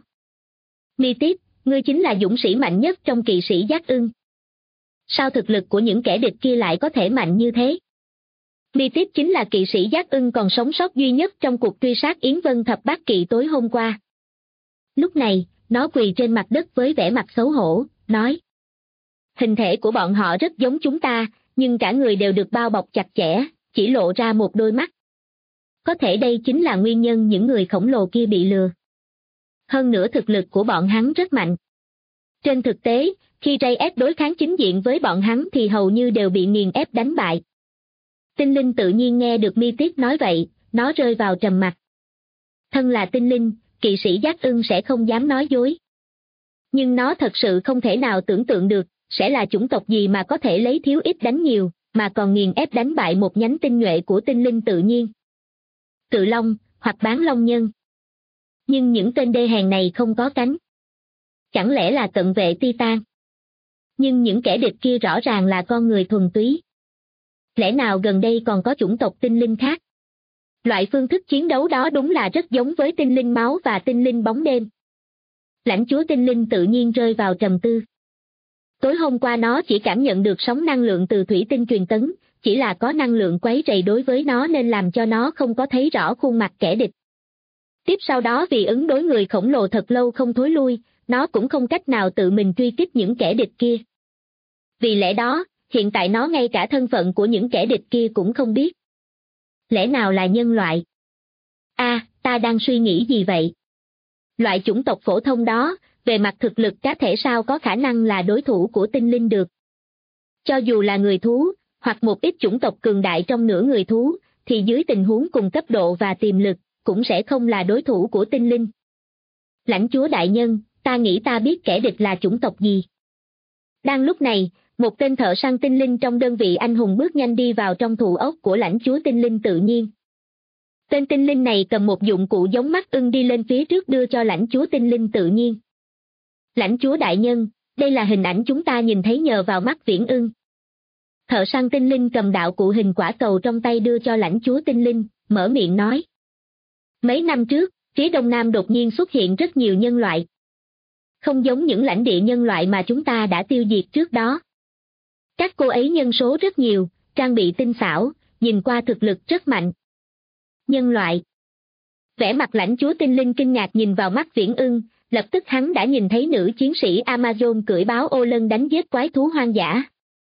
Mi tiếp, ngươi chính là dũng sĩ mạnh nhất trong kỵ sĩ Giác Ưng. Sao thực lực của những kẻ địch kia lại có thể mạnh như thế? Mi tiếp chính là kỵ sĩ Giác Ưng còn sống sót duy nhất trong cuộc truy sát Yến Vân Thập Bát Kỵ tối hôm qua. Lúc này, nó quỳ trên mặt đất với vẻ mặt xấu hổ, nói. Hình thể của bọn họ rất giống chúng ta, nhưng cả người đều được bao bọc chặt chẽ, chỉ lộ ra một đôi mắt. Có thể đây chính là nguyên nhân những người khổng lồ kia bị lừa. Hơn nữa thực lực của bọn hắn rất mạnh. Trên thực tế, khi JS đối kháng chính diện với bọn hắn thì hầu như đều bị nghiền ép đánh bại. Tinh linh tự nhiên nghe được Mi Tiết nói vậy, nó rơi vào trầm mặc. Thân là tinh linh, kỵ sĩ Giác Ưng sẽ không dám nói dối. Nhưng nó thật sự không thể nào tưởng tượng được, sẽ là chủng tộc gì mà có thể lấy thiếu ít đánh nhiều, mà còn nghiền ép đánh bại một nhánh tinh nhuệ của tinh linh tự nhiên. Cự long, hoặc bán long nhân. Nhưng những tên đê hèn này không có cánh. Chẳng lẽ là cận vệ Titan? Nhưng những kẻ địch kia rõ ràng là con người thuần túy. Lẽ nào gần đây còn có chủng tộc tinh linh khác? Loại phương thức chiến đấu đó đúng là rất giống với tinh linh máu và tinh linh bóng đêm. Lãnh chúa tinh linh tự nhiên rơi vào trầm tư. Tối hôm qua nó chỉ cảm nhận được sóng năng lượng từ thủy tinh truyền tấn, chỉ là có năng lượng quấy rầy đối với nó nên làm cho nó không có thấy rõ khuôn mặt kẻ địch. Tiếp sau đó vì ứng đối người khổng lồ thật lâu không thối lui, nó cũng không cách nào tự mình truy kích những kẻ địch kia. Vì lẽ đó, hiện tại nó ngay cả thân phận của những kẻ địch kia cũng không biết. Lẽ nào là nhân loại? Ta đang suy nghĩ gì vậy? Loại chủng tộc phổ thông đó, về mặt thực lực cá thể sao có khả năng là đối thủ của tinh linh được? Cho dù là người thú, hoặc một ít chủng tộc cường đại trong nửa người thú, thì dưới tình huống cùng cấp độ và tiềm lực, cũng sẽ không là đối thủ của tinh linh. Lãnh chúa đại nhân, ta nghĩ ta biết kẻ địch là chủng tộc gì. Đang lúc này, một tên thợ săn tinh linh trong đơn vị anh hùng bước nhanh đi vào trong thụ ốc của lãnh chúa tinh linh tự nhiên. Tên tinh linh này cầm một dụng cụ giống mắt ưng đi lên phía trước đưa cho lãnh chúa tinh linh tự nhiên. Lãnh chúa đại nhân, đây là hình ảnh chúng ta nhìn thấy nhờ vào mắt viễn ưng. Thợ săn tinh linh cầm đạo cụ hình quả cầu trong tay đưa cho lãnh chúa tinh linh, mở miệng nói. Mấy năm trước, phía đông nam đột nhiên xuất hiện rất nhiều nhân loại. Không giống những lãnh địa nhân loại mà chúng ta đã tiêu diệt trước đó. Các cô ấy nhân số rất nhiều, trang bị tinh xảo, nhìn qua thực lực rất mạnh. Nhân loại. Vẻ mặt lãnh chúa tinh linh kinh ngạc nhìn vào mắt viễn ưng, lập tức hắn đã nhìn thấy nữ chiến sĩ Amazon cưỡi báo ô lân đánh giết quái thú hoang dã.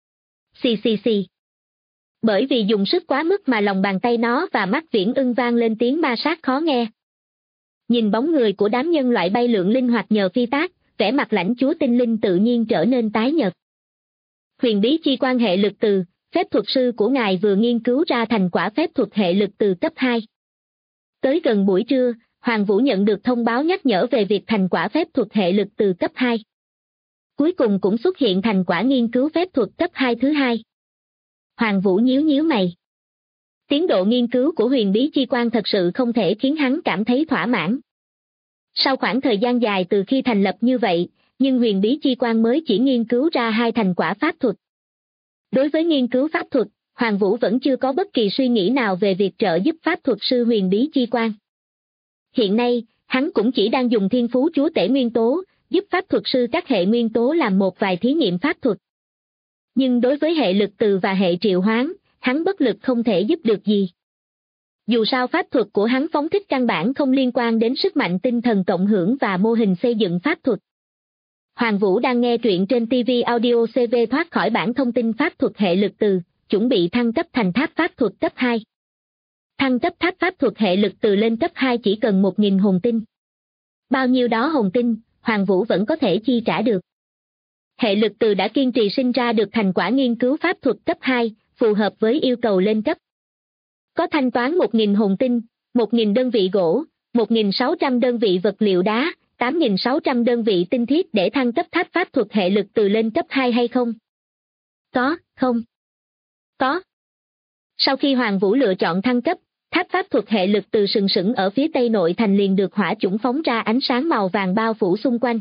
Xì xì xì. Bởi vì dùng sức quá mức mà lòng bàn tay nó và mắt Viễn Ưng vang lên tiếng ma sát khó nghe. Nhìn bóng người của đám nhân loại bay lượn linh hoạt nhờ phi tác, vẻ mặt lãnh chúa tinh linh tự nhiên trở nên tái nhợt. Huyền bí chi quan hệ lực từ, phép thuật sư của ngài vừa nghiên cứu ra thành quả phép thuật hệ lực từ cấp 2. Tới gần buổi trưa, Hoàng Vũ nhận được thông báo nhắc nhở về việc thành quả phép thuật hệ lực từ cấp 2. Cuối cùng cũng xuất hiện thành quả nghiên cứu phép thuật cấp 2 thứ hai. Hoàng Vũ nhíu mày. Tiến độ nghiên cứu của huyền bí chi quan thật sự không thể khiến hắn cảm thấy thỏa mãn. Sau khoảng thời gian dài từ khi thành lập như vậy, nhưng huyền bí chi quan mới chỉ nghiên cứu ra 2 thành quả pháp thuật. Đối với nghiên cứu pháp thuật, Hoàng Vũ vẫn chưa có bất kỳ suy nghĩ nào về việc trợ giúp pháp thuật sư huyền bí chi quan. Hiện nay, hắn cũng chỉ đang dùng thiên phú chúa tể nguyên tố, giúp pháp thuật sư các hệ nguyên tố làm một vài thí nghiệm pháp thuật. Nhưng đối với hệ lực từ và hệ triệu hoán, hắn bất lực không thể giúp được gì. Dù sao pháp thuật của hắn phóng thích căn bản không liên quan đến sức mạnh tinh thần cộng hưởng và mô hình xây dựng pháp thuật. Hoàng Vũ đang nghe truyện trên TV Audio CV thoát khỏi bản thông tin pháp thuật hệ lực từ, chuẩn bị thăng cấp thành tháp pháp thuật cấp 2. Thăng cấp tháp pháp thuật hệ lực từ lên cấp 2 chỉ cần 1.000 hồn tinh. Bao nhiêu đó hồn tinh, Hoàng Vũ vẫn có thể chi trả được. Hệ lực từ đã kiên trì sinh ra được thành quả nghiên cứu pháp thuật cấp 2, phù hợp với yêu cầu lên cấp. Có thanh toán 1.000 hồn tinh, 1.000 đơn vị gỗ, 1.600 đơn vị vật liệu đá, 8.600 đơn vị tinh thiết để thăng cấp tháp pháp thuật hệ lực từ lên cấp 2 hay không? Có, không? Có. Sau khi Hoàng Vũ lựa chọn thăng cấp, tháp pháp thuật hệ lực từ sừng sững ở phía tây nội thành liền được hỏa chủng phóng ra ánh sáng màu vàng bao phủ xung quanh.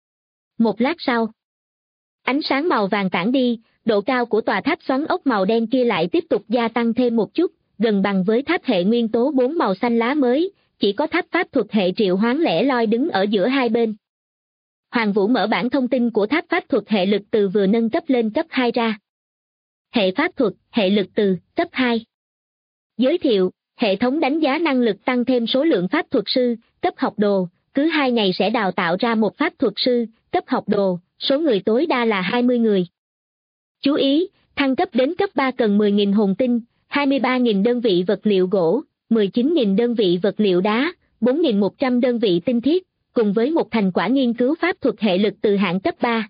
Một lát sau, ánh sáng màu vàng tản đi, độ cao của tòa tháp xoắn ốc màu đen kia lại tiếp tục gia tăng thêm một chút, gần bằng với tháp hệ nguyên tố 4 màu xanh lá mới, chỉ có tháp pháp thuật hệ triệu hoán lẻ loi đứng ở giữa hai bên. Hoàng Vũ mở bản thông tin của tháp pháp thuật hệ lực từ vừa nâng cấp lên cấp 2 ra. Hệ pháp thuật, hệ lực từ, cấp 2. Giới thiệu, hệ thống đánh giá năng lực tăng thêm số lượng pháp thuật sư, cấp học đồ, cứ 2 ngày sẽ đào tạo ra một pháp thuật sư, cấp học đồ, số người tối đa là 20 người. Chú ý, thăng cấp đến cấp 3 cần 10.000 hồn tinh, 23.000 đơn vị vật liệu gỗ, 19.000 đơn vị vật liệu đá, 4.100 đơn vị tinh thiết, cùng với một thành quả nghiên cứu pháp thuật hệ lực từ hạng cấp 3.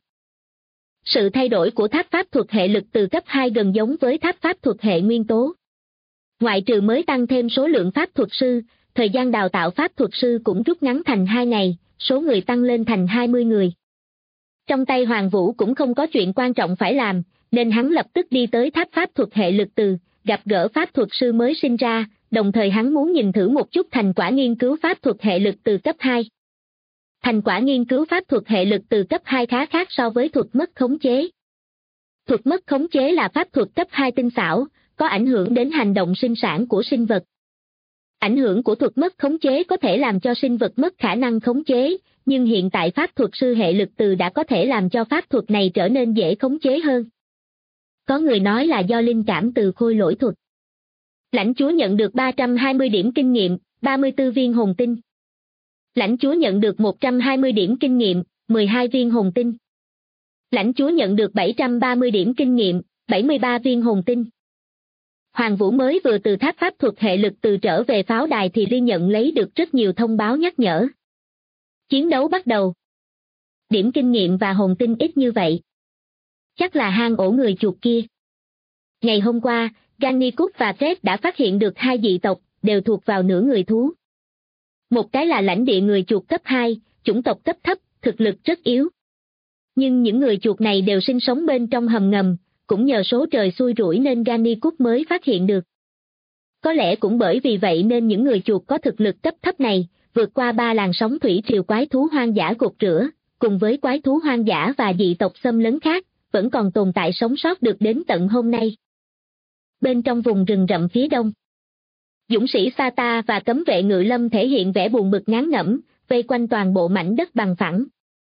Sự thay đổi của tháp pháp thuật hệ lực từ cấp 2 gần giống với tháp pháp thuật hệ nguyên tố. Ngoại trừ mới tăng thêm số lượng pháp thuật sư, thời gian đào tạo pháp thuật sư cũng rút ngắn thành 2 ngày, số người tăng lên thành 20 người. Trong tay Hoàng Vũ cũng không có chuyện quan trọng phải làm, nên hắn lập tức đi tới tháp pháp thuật hệ lực từ, gặp gỡ pháp thuật sư mới sinh ra, đồng thời hắn muốn nhìn thử một chút thành quả nghiên cứu pháp thuật hệ lực từ cấp 2. Thành quả nghiên cứu pháp thuật hệ lực từ cấp 2 khá khác so với thuật mất khống chế. Thuật mất khống chế là pháp thuật cấp 2 tinh xảo, có ảnh hưởng đến hành động sinh sản của sinh vật. Ảnh hưởng của thuật mất khống chế có thể làm cho sinh vật mất khả năng khống chế, nhưng hiện tại pháp thuật sư hệ lực từ đã có thể làm cho pháp thuật này trở nên dễ khống chế hơn. Có người nói là do linh cảm từ khôi lỗi thuật. Lãnh chúa nhận được 320 điểm kinh nghiệm, 34 viên hồn tinh. Lãnh chúa nhận được 120 điểm kinh nghiệm, 12 viên hồn tinh. Lãnh chúa nhận được 730 điểm kinh nghiệm, 73 viên hồn tinh. Hoàng Vũ mới vừa từ tháp pháp thuật hệ lực từ trở về pháo đài thì liên nhận lấy được rất nhiều thông báo nhắc nhở. Chiến đấu bắt đầu. Điểm kinh nghiệm và hồn tinh ít như vậy. Chắc là hang ổ người chuột kia. Ngày hôm qua, Gannicus và Fred đã phát hiện được 2 dị tộc, đều thuộc vào nửa người thú. Một cái là lãnh địa người chuột cấp 2, chủng tộc cấp thấp, thực lực rất yếu. Nhưng những người chuột này đều sinh sống bên trong hầm ngầm, cũng nhờ số trời xui rủi nên Gannicus mới phát hiện được. Có lẽ cũng bởi vì vậy nên những người chuột có thực lực cấp thấp này, vượt qua 3 làn sóng thủy triều quái thú hoang dã gột rửa, cùng với quái thú hoang dã và dị tộc xâm lấn khác, vẫn còn tồn tại sống sót được đến tận hôm nay. Bên trong vùng rừng rậm phía đông, dũng sĩ Sata và cấm vệ ngự lâm thể hiện vẻ buồn bực ngán ngẩm, vây quanh toàn bộ mảnh đất bằng phẳng.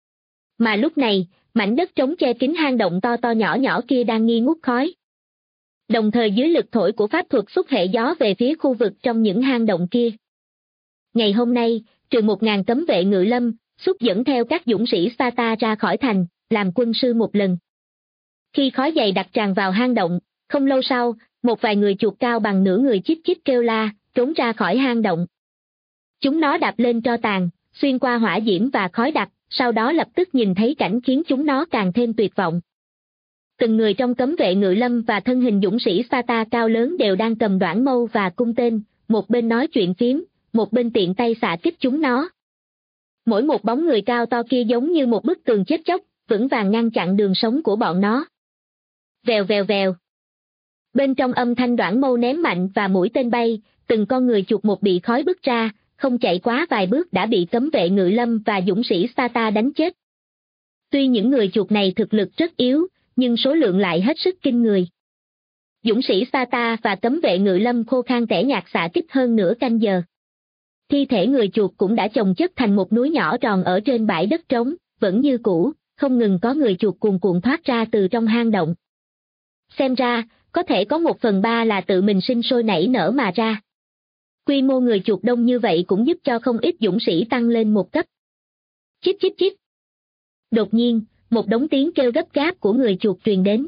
Mà lúc này, mảnh đất trống che kín hang động to to nhỏ nhỏ kia đang nghi ngút khói. Đồng thời dưới lực thổi của pháp thuật xúc hệ gió về phía khu vực trong những hang động kia. Ngày hôm nay, trừ 1.000 cấm vệ ngự lâm, xuất dẫn theo các dũng sĩ Sparta ra khỏi thành, làm quân sư một lần. Khi khói dày đặc tràn vào hang động, không lâu sau, một vài người chuột cao bằng nửa người chít chít kêu la, trốn ra khỏi hang động. Chúng nó đạp lên tro tàn, xuyên qua hỏa diễm và khói đặc, sau đó lập tức nhìn thấy cảnh khiến chúng nó càng thêm tuyệt vọng. Từng người trong cấm vệ ngự lâm và thân hình dũng sĩ Sparta cao lớn đều đang cầm đoản mâu và cung tên, một bên nói chuyện phiếm, một bên tiện tay xạ kích chúng nó. Mỗi một bóng người cao to kia giống như một bức tường chết chóc, vững vàng ngăn chặn đường sống của bọn nó. Vèo vèo vèo. Bên trong âm thanh đoản mâu ném mạnh và mũi tên bay, từng con người chuột một bị khói bứt ra, không chạy quá vài bước đã bị cấm vệ ngự lâm và dũng sĩ Sparta đánh chết. Tuy những người chuột này thực lực rất yếu, nhưng số lượng lại hết sức kinh người. Dũng sĩ Sparta và cấm vệ ngự lâm khô khan tẻ nhạt xạ kích hơn nửa canh giờ. Thi thể người chuột cũng đã chồng chất thành một núi nhỏ tròn ở trên bãi đất trống, vẫn như cũ, không ngừng có người chuột cuồn cuộn thoát ra từ trong hang động. Xem ra, có thể có 1/3 là tự mình sinh sôi nảy nở mà ra. Quy mô người chuột đông như vậy cũng giúp cho không ít dũng sĩ tăng lên một cấp. Chít chít chít. Đột nhiên, một đống tiếng kêu gấp gáp của người chuột truyền đến.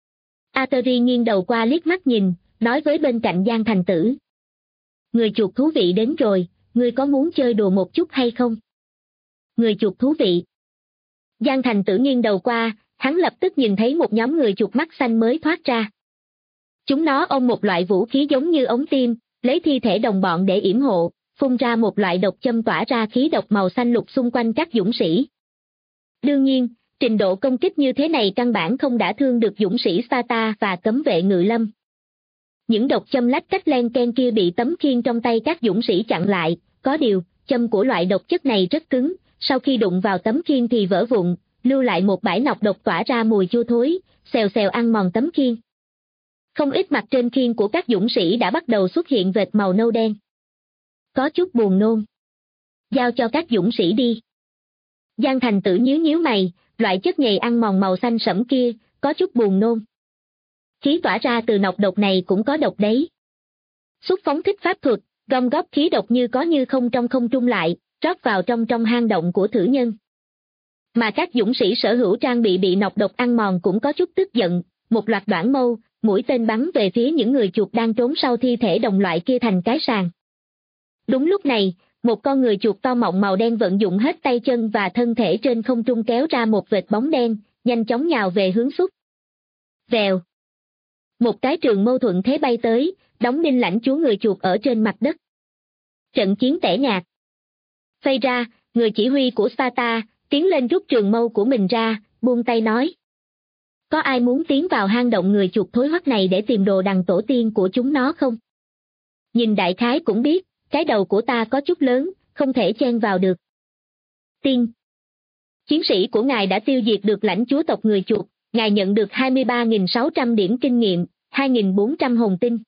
Ateri nghiêng đầu qua liếc mắt nhìn, nói với bên cạnh Giang Thành Tử. Người chuột thú vị đến rồi, ngươi có muốn chơi đùa một chút hay không? Người chuột thú vị. Giang Thành Tử nghiêng đầu qua, hắn lập tức nhìn thấy một nhóm người chuột mắt xanh mới thoát ra. Chúng nó ôm một loại vũ khí giống như ống tiêm, lấy thi thể đồng bọn để yểm hộ, phun ra một loại độc châm tỏa ra khí độc màu xanh lục xung quanh các dũng sĩ. Đương nhiên, trình độ công kích như thế này căn bản không đả thương được dũng sĩ Sparta và cấm vệ ngự lâm. Những độc châm lách cách len ken kia bị tấm khiên trong tay các dũng sĩ chặn lại, có điều, châm của loại độc chất này rất cứng, sau khi đụng vào tấm khiên thì vỡ vụn, lưu lại một bãi nọc độc tỏa ra mùi chua thối, xèo xèo ăn mòn tấm khiên. Không ít mặt trên khiên của các dũng sĩ đã bắt đầu xuất hiện vệt màu nâu đen. Có chút buồn nôn. Giao cho các dũng sĩ đi. Giang Thành Tử nhíu nhíu mày, loại chất nhầy ăn mòn màu xanh sẫm kia, có chút buồn nôn. Khí tỏa ra từ nọc độc này cũng có độc đấy. Xúc phóng thích pháp thuật, gom góp khí độc như có như không trong không trung lại, rót vào trong hang động của thử nhân. Mà các dũng sĩ sở hữu trang bị nọc độc ăn mòn cũng có chút tức giận, một loạt đoản mâu, mũi tên bắn về phía những người chuột đang trốn sau thi thể đồng loại kia thành cái sàng. Đúng lúc này, một con người chuột to mọng màu đen vận dụng hết tay chân và thân thể trên không trung kéo ra một vệt bóng đen, nhanh chóng nhào về hướng Xúc. Vèo. Một cái trường mâu thuận thế bay tới, đóng đinh lãnh chúa người chuột ở trên mặt đất. Trận chiến tẻ nhạt. Phây ra, người chỉ huy của Sparta, tiến lên rút trường mâu của mình ra, buông tay nói. Có ai muốn tiến vào hang động người chuột thối hoắc này để tìm đồ đằng tổ tiên của chúng nó không? Nhìn đại khái cũng biết, cái đầu của ta có chút lớn, không thể chen vào được. Tiên. Chiến sĩ của ngài đã tiêu diệt được lãnh chúa tộc người chuột, ngài nhận được 23.600 điểm kinh nghiệm, 2.400 hồn tinh.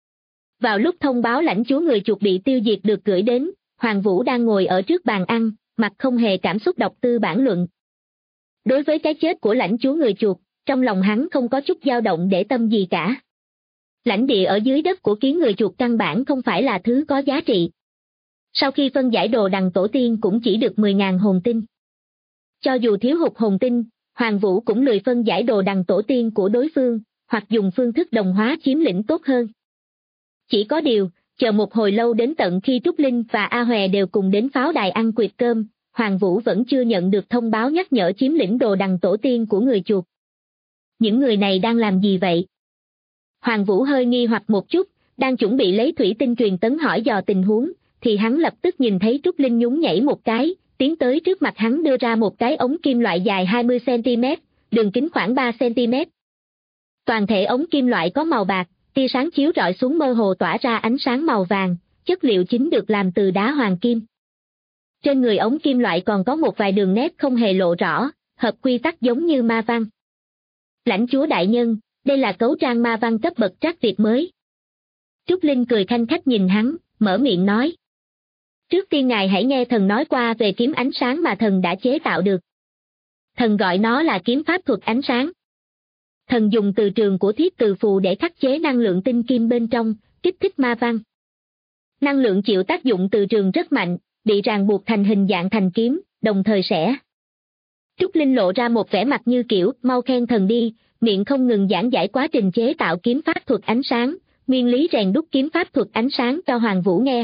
Vào lúc thông báo lãnh chúa người chuột bị tiêu diệt được gửi đến, Hoàng Vũ đang ngồi ở trước bàn ăn, mặt không hề cảm xúc đọc tư bản luận. Đối với cái chết của lãnh chúa người chuột, trong lòng hắn không có chút dao động để tâm gì cả. Lãnh địa ở dưới đất của kiến người chuột căn bản không phải là thứ có giá trị. Sau khi phân giải đồ đằng tổ tiên cũng chỉ được 10.000 hồn tinh. Cho dù thiếu hụt hồn tinh, Hoàng Vũ cũng lười phân giải đồ đằng tổ tiên của đối phương, hoặc dùng phương thức đồng hóa chiếm lĩnh tốt hơn. Chỉ có điều, chờ một hồi lâu đến tận khi Trúc Linh và A Hòe đều cùng đến pháo đài ăn quyệt cơm, Hoàng Vũ vẫn chưa nhận được thông báo nhắc nhở chiếm lĩnh đồ đằng tổ tiên của người chuột. Những người này đang làm gì vậy? Hoàng Vũ hơi nghi hoặc một chút, đang chuẩn bị lấy thủy tinh truyền tấn hỏi dò tình huống, thì hắn lập tức nhìn thấy Trúc Linh nhún nhảy một cái, tiến tới trước mặt hắn đưa ra một cái ống kim loại dài 20cm, đường kính khoảng 3cm. Toàn thể ống kim loại có màu bạc, tia sáng chiếu rọi xuống mơ hồ tỏa ra ánh sáng màu vàng, chất liệu chính được làm từ đá hoàng kim. Trên người ống kim loại còn có một vài đường nét không hề lộ rõ, hợp quy tắc giống như ma văn. Lãnh chúa đại nhân, đây là cấu trang ma văn cấp bậc trắc việt mới. Trúc Linh cười khanh khách nhìn hắn, mở miệng nói. Trước tiên ngài hãy nghe thần nói qua về kiếm ánh sáng mà thần đã chế tạo được. Thần gọi nó là kiếm pháp thuật ánh sáng. Thần dùng từ trường của thiết từ phù để khắc chế năng lượng tinh kim bên trong, kích thích ma văn. Năng lượng chịu tác dụng từ trường rất mạnh, bị ràng buộc thành hình dạng thành kiếm, đồng thời sẽ. Trúc Linh lộ ra một vẻ mặt như kiểu mau khen thần đi, miệng không ngừng giảng giải quá trình chế tạo kiếm pháp thuật ánh sáng, nguyên lý rèn đúc kiếm pháp thuật ánh sáng cho Hoàng Vũ nghe.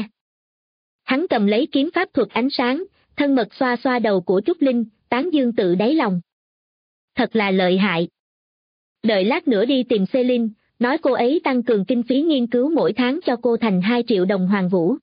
Hắn cầm lấy kiếm pháp thuật ánh sáng, thân mật xoa xoa đầu của Trúc Linh, tán dương tự đáy lòng. Thật là lợi hại. Đợi lát nữa đi tìm Celine, nói cô ấy tăng cường kinh phí nghiên cứu mỗi tháng cho cô thành 2 triệu đồng Hoàng Vũ.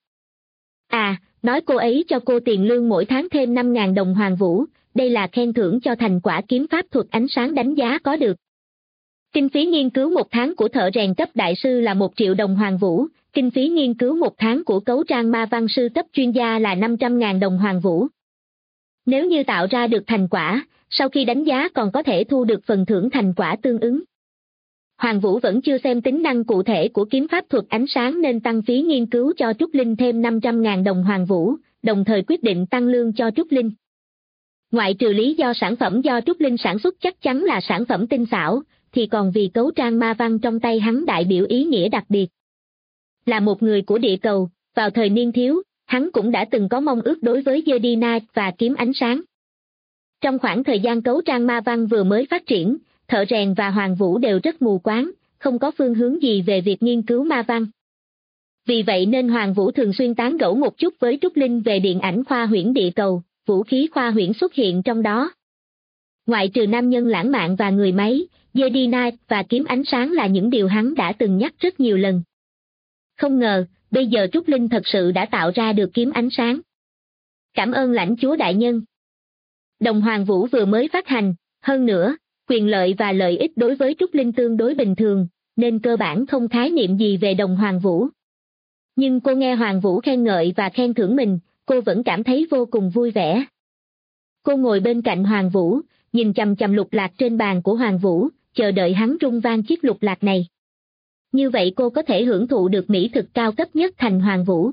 À, nói cô ấy cho cô tiền lương mỗi tháng thêm 5.000 đồng Hoàng Vũ, đây là khen thưởng cho thành quả kiếm pháp thuật ánh sáng đánh giá có được. Kinh phí nghiên cứu một tháng của thợ rèn cấp đại sư là 1 triệu đồng Hoàng Vũ, kinh phí nghiên cứu một tháng của cấu trang ma văn sư cấp chuyên gia là 500.000 đồng Hoàng Vũ. Nếu như tạo ra được thành quả, sau khi đánh giá còn có thể thu được phần thưởng thành quả tương ứng. Hoàng Vũ vẫn chưa xem tính năng cụ thể của kiếm pháp thuật ánh sáng nên tăng phí nghiên cứu cho Trúc Linh thêm 500.000 đồng Hoàng Vũ, đồng thời quyết định tăng lương cho Trúc Linh. Ngoại trừ lý do sản phẩm do Trúc Linh sản xuất chắc chắn là sản phẩm tinh xảo, thì còn vì cấu trang ma văn trong tay hắn đại biểu ý nghĩa đặc biệt. Là một người của địa cầu, vào thời niên thiếu, hắn cũng đã từng có mong ước đối với Jedi Knight và kiếm ánh sáng. Trong khoảng thời gian cấu trang ma văn vừa mới phát triển, thợ rèn và Hoàng Vũ đều rất mù quáng, không có phương hướng gì về việc nghiên cứu ma văn. Vì vậy nên Hoàng Vũ thường xuyên tán gẫu một chút với Trúc Linh về điện ảnh khoa huyễn địa cầu, vũ khí khoa huyễn xuất hiện trong đó. Ngoại trừ nam nhân lãng mạn và người máy, Jedi Knight và kiếm ánh sáng là những điều hắn đã từng nhắc rất nhiều lần. Không ngờ, bây giờ Trúc Linh thật sự đã tạo ra được kiếm ánh sáng. Cảm ơn lãnh chúa đại nhân. Đồng Hoàng Vũ vừa mới phát hành, hơn nữa, quyền lợi và lợi ích đối với Trúc Linh tương đối bình thường, nên cơ bản không khái niệm gì về đồng Hoàng Vũ. Nhưng cô nghe Hoàng Vũ khen ngợi và khen thưởng mình, cô vẫn cảm thấy vô cùng vui vẻ. Cô ngồi bên cạnh Hoàng Vũ, nhìn chằm chằm lục lạc trên bàn của Hoàng Vũ, chờ đợi hắn rung vang chiếc lục lạc này. Như vậy cô có thể hưởng thụ được mỹ thực cao cấp nhất thành Hoàng Vũ.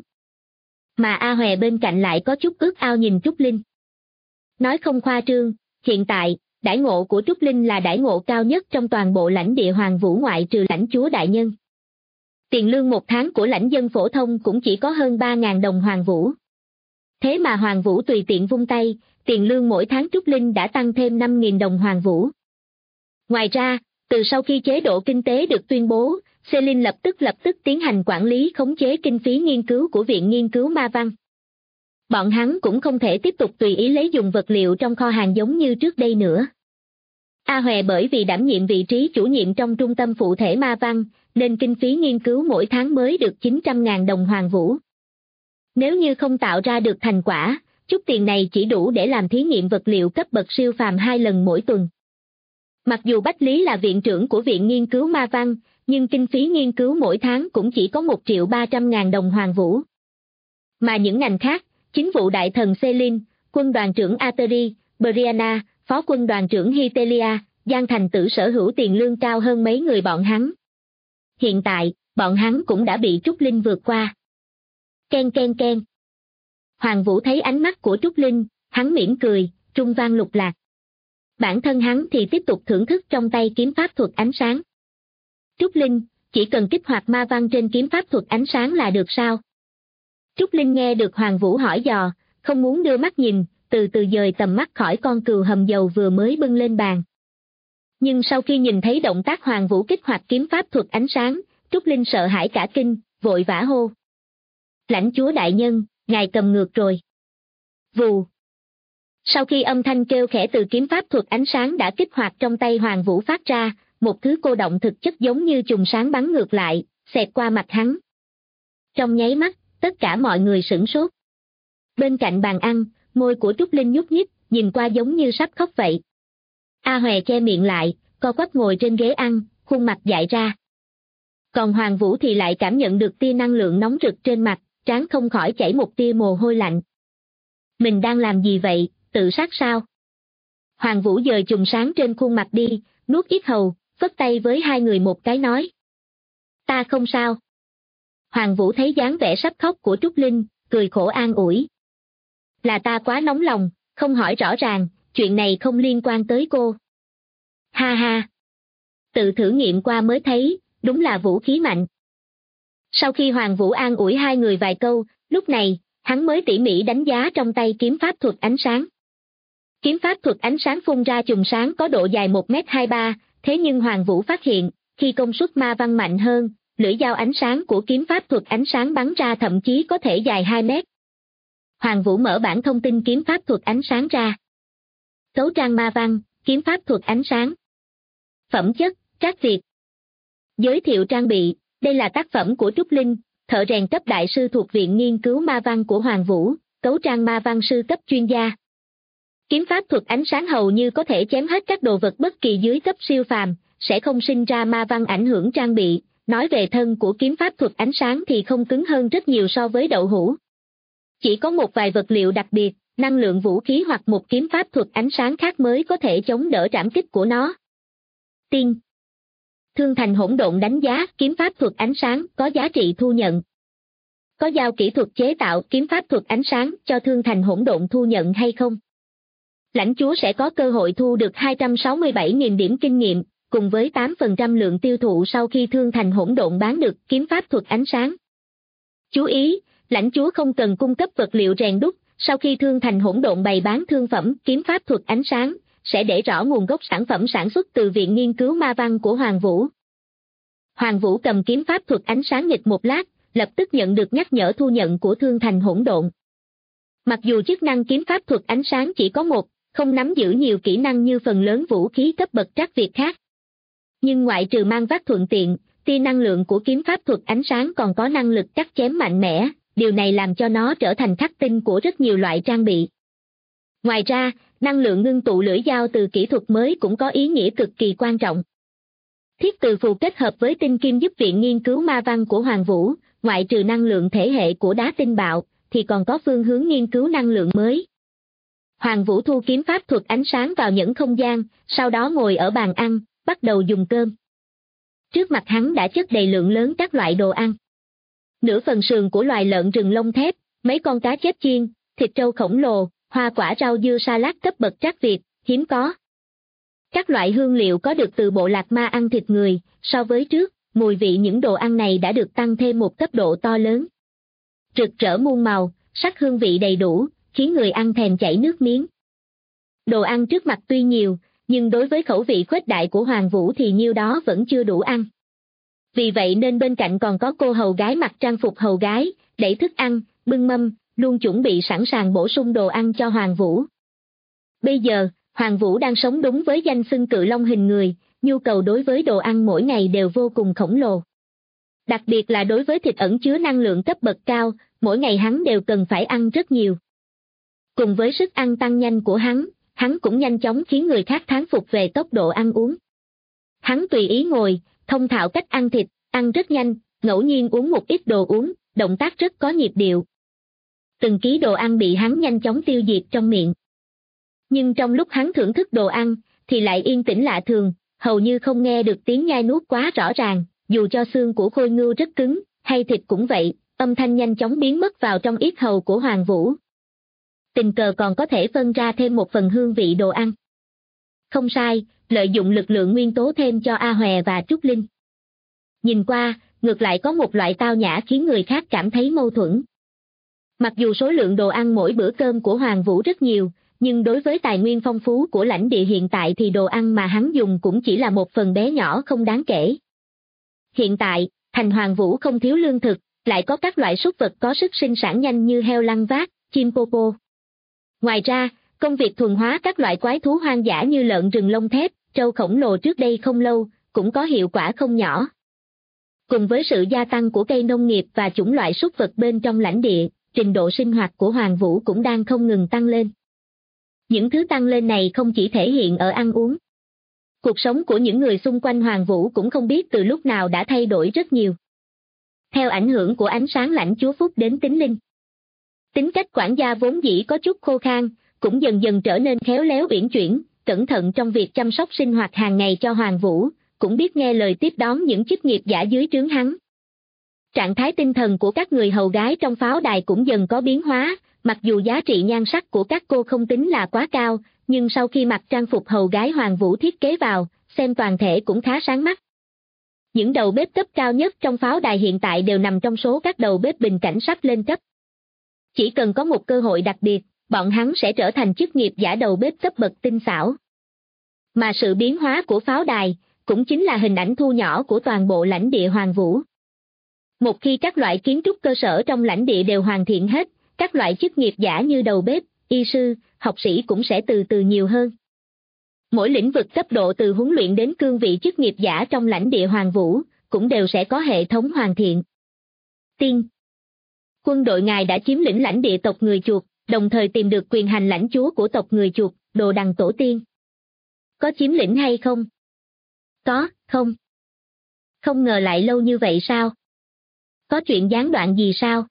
Mà A Hòe bên cạnh lại có chút ước ao nhìn Trúc Linh. Nói không khoa trương, hiện tại, đãi ngộ của Trúc Linh là đãi ngộ cao nhất trong toàn bộ lãnh địa Hoàng Vũ ngoại trừ lãnh chúa đại nhân. Tiền lương một tháng của lãnh dân phổ thông cũng chỉ có hơn 3.000 đồng Hoàng Vũ. Thế mà Hoàng Vũ tùy tiện vung tay, tiền lương mỗi tháng Trúc Linh đã tăng thêm 5.000 đồng Hoàng Vũ. Ngoài ra, từ sau khi chế độ kinh tế được tuyên bố, Celine lập tức tiến hành quản lý khống chế kinh phí nghiên cứu của Viện Nghiên cứu Ma Văn. Bọn hắn cũng không thể tiếp tục tùy ý lấy dùng vật liệu trong kho hàng giống như trước đây nữa. A Hòe bởi vì đảm nhiệm vị trí chủ nhiệm trong trung tâm phụ thể Ma Văn, nên kinh phí nghiên cứu mỗi tháng mới được 900.000 đồng Hoàng Vũ. Nếu như không tạo ra được thành quả, chút tiền này chỉ đủ để làm thí nghiệm vật liệu cấp bậc siêu phàm 2 lần mỗi tuần. Mặc dù Bách Lý là viện trưởng của Viện Nghiên cứu Ma Văn, nhưng kinh phí nghiên cứu mỗi tháng cũng chỉ có 1.300.000 đồng Hoàng Vũ. Mà những ngành khác, chính vụ đại thần Celine, quân đoàn trưởng Ateri, Brianna, phó quân đoàn trưởng Hitelia, Giang Thành Tử sở hữu tiền lương cao hơn mấy người bọn hắn. Hiện tại, bọn hắn cũng đã bị Trúc Linh vượt qua. Ken ken ken. Hoàng Vũ thấy ánh mắt của Trúc Linh, hắn mỉm cười, trung vang lục lạc. Bản thân hắn thì tiếp tục thưởng thức trong tay kiếm pháp thuật ánh sáng. Trúc Linh, chỉ cần kích hoạt ma văn trên kiếm pháp thuật ánh sáng là được sao? Trúc Linh nghe được Hoàng Vũ hỏi dò, không muốn đưa mắt nhìn, từ từ dời tầm mắt khỏi con cừu hầm dầu vừa mới bưng lên bàn. Nhưng sau khi nhìn thấy động tác Hoàng Vũ kích hoạt kiếm pháp thuật ánh sáng, Trúc Linh sợ hãi cả kinh, vội vã hô. Lãnh chúa đại nhân, ngài cầm ngược rồi. Vù. Sau khi âm thanh kêu khẽ từ kiếm pháp thuật ánh sáng đã kích hoạt trong tay Hoàng Vũ phát ra, một thứ cô động thực chất giống như chùm sáng bắn ngược lại, xẹt qua mặt hắn. Trong nháy mắt, tất cả mọi người sửng sốt. Bên cạnh bàn ăn, môi của Trúc Linh nhúc nhích, nhìn qua giống như sắp khóc vậy. A Hòe che miệng lại, co quắp ngồi trên ghế ăn, khuôn mặt dại ra. Còn Hoàng Vũ thì lại cảm nhận được tia năng lượng nóng rực trên mặt, trán không khỏi chảy một tia mồ hôi lạnh. Mình đang làm gì vậy, tự sát sao? Hoàng Vũ dời chùm sáng trên khuôn mặt đi, nuốt yết hầu, phất tay với hai người một cái nói. Ta không sao. Hoàng Vũ thấy dáng vẻ sắp khóc của Trúc Linh, cười khổ an ủi. Là ta quá nóng lòng, không hỏi rõ ràng, chuyện này không liên quan tới cô. Ha ha. Tự thử nghiệm qua mới thấy, đúng là vũ khí mạnh. Sau khi Hoàng Vũ an ủi hai người vài câu, lúc này, hắn mới tỉ mỉ đánh giá trong tay kiếm pháp thuật ánh sáng. Kiếm pháp thuật ánh sáng phun ra chùm sáng có độ dài 1m23, thế nhưng Hoàng Vũ phát hiện, khi công suất ma văn mạnh hơn, lưỡi dao ánh sáng của kiếm pháp thuật ánh sáng bắn ra thậm chí có thể dài 2 mét. Hoàng Vũ mở bản thông tin kiếm pháp thuật ánh sáng ra. Cấu trang ma văn, kiếm pháp thuật ánh sáng. Phẩm chất, Trác Việt. Giới thiệu trang bị, đây là tác phẩm của Trúc Linh, thợ rèn cấp đại sư thuộc Viện Nghiên cứu Ma văn của Hoàng Vũ, cấu trang ma văn sư cấp chuyên gia. Kiếm pháp thuật ánh sáng hầu như có thể chém hết các đồ vật bất kỳ dưới cấp siêu phàm, sẽ không sinh ra ma văn ảnh hưởng trang bị. Nói về thân của kiếm pháp thuật ánh sáng thì không cứng hơn rất nhiều so với đậu hũ. Chỉ có một vài vật liệu đặc biệt, năng lượng vũ khí hoặc một kiếm pháp thuật ánh sáng khác mới có thể chống đỡ trảm kích của nó. Tiên. Thương Thành Hỗn Độn đánh giá kiếm pháp thuật ánh sáng có giá trị thu nhận. Có giao kỹ thuật chế tạo kiếm pháp thuật ánh sáng cho Thương Thành Hỗn Độn thu nhận hay không? Lãnh chúa sẽ có cơ hội thu được 267.000 điểm kinh nghiệm, cùng với 8% lượng tiêu thụ sau khi Thương Thành Hỗn Độn bán được kiếm pháp thuật ánh sáng. Chú ý, lãnh chúa không cần cung cấp vật liệu rèn đúc, sau khi Thương Thành Hỗn Độn bày bán thương phẩm kiếm pháp thuật ánh sáng, sẽ để rõ nguồn gốc sản phẩm sản xuất từ Viện Nghiên cứu Ma văn của Hoàng Vũ. Hoàng Vũ cầm kiếm pháp thuật ánh sáng nghịch một lát, lập tức nhận được nhắc nhở thu nhận của Thương Thành Hỗn Độn. Mặc dù chức năng kiếm pháp thuật ánh sáng chỉ có một, không nắm giữ nhiều kỹ năng như phần lớn vũ khí cấp bậc Trác Việt khác. Nhưng ngoại trừ mang vác thuận tiện, tia năng lượng của kiếm pháp thuật ánh sáng còn có năng lực cắt chém mạnh mẽ, điều này làm cho nó trở thành khắc tinh của rất nhiều loại trang bị. Ngoài ra, năng lượng ngưng tụ lưỡi dao từ kỹ thuật mới cũng có ý nghĩa cực kỳ quan trọng. Thiết từ phù kết hợp với tinh kim giúp Viện Nghiên cứu Ma văn của Hoàng Vũ, ngoại trừ năng lượng thể hệ của đá tinh bạo, thì còn có phương hướng nghiên cứu năng lượng mới. Hoàng Vũ thu kiếm pháp thuật ánh sáng vào nhẫn không gian, sau đó ngồi ở bàn ăn, bắt đầu dùng cơm. Trước mặt hắn đã chất đầy lượng lớn các loại đồ ăn. Nửa phần sườn của loài lợn rừng lông thép, mấy con cá chép chiên, thịt trâu khổng lồ, hoa quả rau dưa salad cấp bậc Trác Việt, hiếm có. Các loại hương liệu có được từ bộ lạc ma ăn thịt người, so với trước, mùi vị những đồ ăn này đã được tăng thêm một cấp độ to lớn. Rực rỡ muôn màu, sắc hương vị đầy đủ, khiến người ăn thèm chảy nước miếng. Đồ ăn trước mặt tuy nhiều, nhưng đối với khẩu vị khuếch đại của Hoàng Vũ thì nhiêu đó vẫn chưa đủ ăn. Vì vậy nên bên cạnh còn có cô hầu gái mặc trang phục hầu gái, đẩy thức ăn, bưng mâm, luôn chuẩn bị sẵn sàng bổ sung đồ ăn cho Hoàng Vũ. Bây giờ, Hoàng Vũ đang sống đúng với danh xưng cự long hình người, nhu cầu đối với đồ ăn mỗi ngày đều vô cùng khổng lồ. Đặc biệt là đối với thịt ẩn chứa năng lượng cấp bậc cao, mỗi ngày hắn đều cần phải ăn rất nhiều. Cùng với sức ăn tăng nhanh của hắn cũng nhanh chóng khiến người khác thán phục về tốc độ ăn uống. Hắn tùy ý ngồi, thông thạo cách ăn thịt, ăn rất nhanh, ngẫu nhiên uống một ít đồ uống, động tác rất có nhịp điệu. Từng ký đồ ăn bị hắn nhanh chóng tiêu diệt trong miệng. Nhưng trong lúc hắn thưởng thức đồ ăn, thì lại yên tĩnh lạ thường, hầu như không nghe được tiếng nhai nuốt quá rõ ràng, dù cho xương của khôi ngưu rất cứng, hay thịt cũng vậy, âm thanh nhanh chóng biến mất vào trong yết hầu của Hoàng Vũ. Tình cờ còn có thể phân ra thêm một phần hương vị đồ ăn. Không sai, lợi dụng lực lượng nguyên tố thêm cho A Hòe và Trúc Linh. Nhìn qua, ngược lại có một loại tao nhã khiến người khác cảm thấy mâu thuẫn. Mặc dù số lượng đồ ăn mỗi bữa cơm của Hoàng Vũ rất nhiều, nhưng đối với tài nguyên phong phú của lãnh địa hiện tại thì đồ ăn mà hắn dùng cũng chỉ là một phần bé nhỏ không đáng kể. Hiện tại, thành Hoàng Vũ không thiếu lương thực, lại có các loại súc vật có sức sinh sản nhanh như heo lăng vác, chim popo. Ngoài ra, công việc thuần hóa các loại quái thú hoang dã như lợn rừng lông thép, trâu khổng lồ trước đây không lâu, cũng có hiệu quả không nhỏ. Cùng với sự gia tăng của cây nông nghiệp và chủng loại súc vật bên trong lãnh địa, trình độ sinh hoạt của Hoàng Vũ cũng đang không ngừng tăng lên. Những thứ tăng lên này không chỉ thể hiện ở ăn uống. Cuộc sống của những người xung quanh Hoàng Vũ cũng không biết từ lúc nào đã thay đổi rất nhiều. Theo ảnh hưởng của ánh sáng lãnh chúa Phúc đến tính linh. Tính cách quản gia vốn dĩ có chút khô khan, cũng dần dần trở nên khéo léo uyển chuyển, cẩn thận trong việc chăm sóc sinh hoạt hàng ngày cho Hoàng Vũ, cũng biết nghe lời tiếp đón những chức nghiệp giả dưới trướng hắn. Trạng thái tinh thần của các người hầu gái trong pháo đài cũng dần có biến hóa, mặc dù giá trị nhan sắc của các cô không tính là quá cao, nhưng sau khi mặc trang phục hầu gái Hoàng Vũ thiết kế vào, xem toàn thể cũng khá sáng mắt. Những đầu bếp cấp cao nhất trong pháo đài hiện tại đều nằm trong số các đầu bếp bình cảnh sắp lên cấp. Chỉ cần có một cơ hội đặc biệt, bọn hắn sẽ trở thành chức nghiệp giả đầu bếp cấp bậc tinh xảo. Mà sự biến hóa của pháo đài, cũng chính là hình ảnh thu nhỏ của toàn bộ lãnh địa Hoàng Vũ. Một khi các loại kiến trúc cơ sở trong lãnh địa đều hoàn thiện hết, các loại chức nghiệp giả như đầu bếp, y sư, học sĩ cũng sẽ từ từ nhiều hơn. Mỗi lĩnh vực cấp độ từ huấn luyện đến cương vị chức nghiệp giả trong lãnh địa Hoàng Vũ, cũng đều sẽ có hệ thống hoàn thiện. Tiên. Quân đội ngài đã chiếm lĩnh lãnh địa tộc người chuột, đồng thời tìm được quyền hành lãnh chúa của tộc người chuột, Đồ Đằng Tổ Tiên. Có chiếm lĩnh hay không? Có, không. Không ngờ lại lâu như vậy sao? Có chuyện gián đoạn gì sao?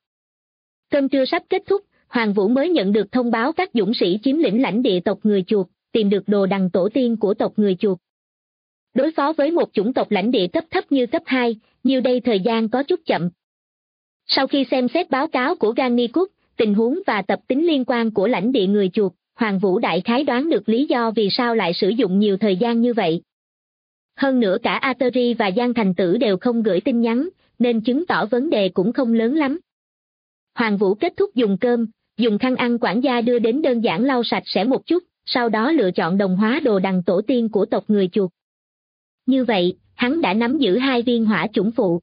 Cơm trưa sắp kết thúc, Hoàng Vũ mới nhận được thông báo các dũng sĩ chiếm lĩnh lãnh địa tộc người chuột, tìm được Đồ Đằng Tổ Tiên của tộc người chuột. Đối phó với một chủng tộc lãnh địa cấp thấp như cấp 2, nhiều đây thời gian có chút chậm. Sau khi xem xét báo cáo của Gannikut, tình huống và tập tính liên quan của lãnh địa người chuột, Hoàng Vũ đại khái đoán được lý do vì sao lại sử dụng nhiều thời gian như vậy. Hơn nữa cả Ateri và Giang Thành Tử đều không gửi tin nhắn, nên chứng tỏ vấn đề cũng không lớn lắm. Hoàng Vũ kết thúc dùng cơm, dùng khăn ăn quản gia đưa đến đơn giản lau sạch sẽ một chút, sau đó lựa chọn đồng hóa Đồ Đằng Tổ Tiên của tộc người chuột. Như vậy, hắn đã nắm giữ 2 viên hỏa chủng phụ.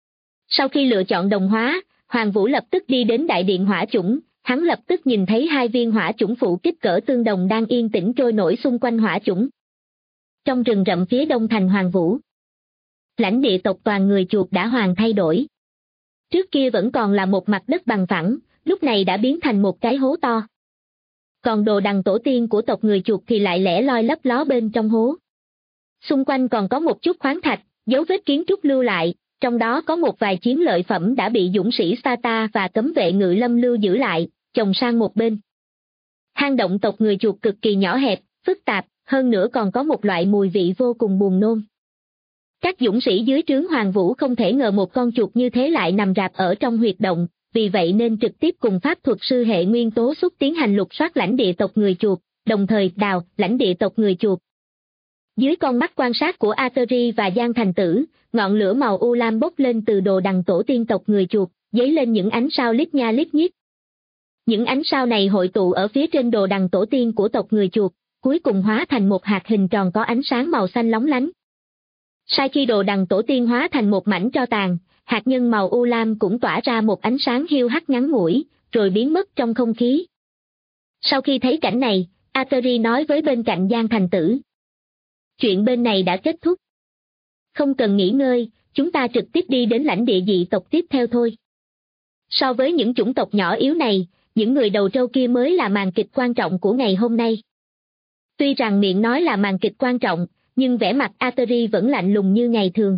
Sau khi lựa chọn đồng hóa, Hoàng Vũ lập tức đi đến đại điện hỏa chủng, hắn lập tức nhìn thấy 2 viên hỏa chủng phụ kích cỡ tương đồng đang yên tĩnh trôi nổi xung quanh hỏa chủng. Trong rừng rậm phía đông thành Hoàng Vũ, lãnh địa tộc toàn người chuột đã hoàn thay đổi. Trước kia vẫn còn là một mặt đất bằng phẳng, lúc này đã biến thành một cái hố to. Còn Đồ Đằng Tổ Tiên của tộc người chuột thì lại lẻ loi lấp ló bên trong hố. Xung quanh còn có một chút khoáng thạch, dấu vết kiến trúc lưu lại, trong đó có một vài chiến lợi phẩm đã bị dũng sĩ Sparta và cấm vệ ngự lâm lưu giữ lại, chồng sang một bên. Hang động tộc người chuột cực kỳ nhỏ hẹp, phức tạp, hơn nữa còn có một loại mùi vị vô cùng buồn nôn. Các dũng sĩ dưới trướng Hoàng Vũ không thể ngờ một con chuột như thế lại nằm rạp ở trong huyệt động, vì vậy nên trực tiếp cùng pháp thuật sư hệ nguyên tố xuất tiến hành lục soát lãnh địa tộc người chuột, đồng thời đào lãnh địa tộc người chuột. Dưới con mắt quan sát của Ateri và Giang Thành Tử, ngọn lửa màu u lam bốc lên từ Đồ Đằng Tổ Tiên tộc người chuột, dấy lên những ánh sao lít nha lít nhít. Những ánh sao này hội tụ ở phía trên Đồ Đằng Tổ Tiên của tộc người chuột, cuối cùng hóa thành một hạt hình tròn có ánh sáng màu xanh lóng lánh. Sau khi Đồ Đằng Tổ Tiên hóa thành một mảnh tro tàn, hạt nhân màu u lam cũng tỏa ra một ánh sáng hiu hắt ngắn ngủi, rồi biến mất trong không khí. Sau khi thấy cảnh này, Ateri nói với bên cạnh Giang Thành Tử. Chuyện bên này đã kết thúc. Không cần nghỉ ngơi, chúng ta trực tiếp đi đến lãnh địa dị tộc tiếp theo thôi. So với những chủng tộc nhỏ yếu này, những người đầu trâu kia mới là màn kịch quan trọng của ngày hôm nay. Tuy rằng miệng nói là màn kịch quan trọng, nhưng vẻ mặt Ateri vẫn lạnh lùng như ngày thường.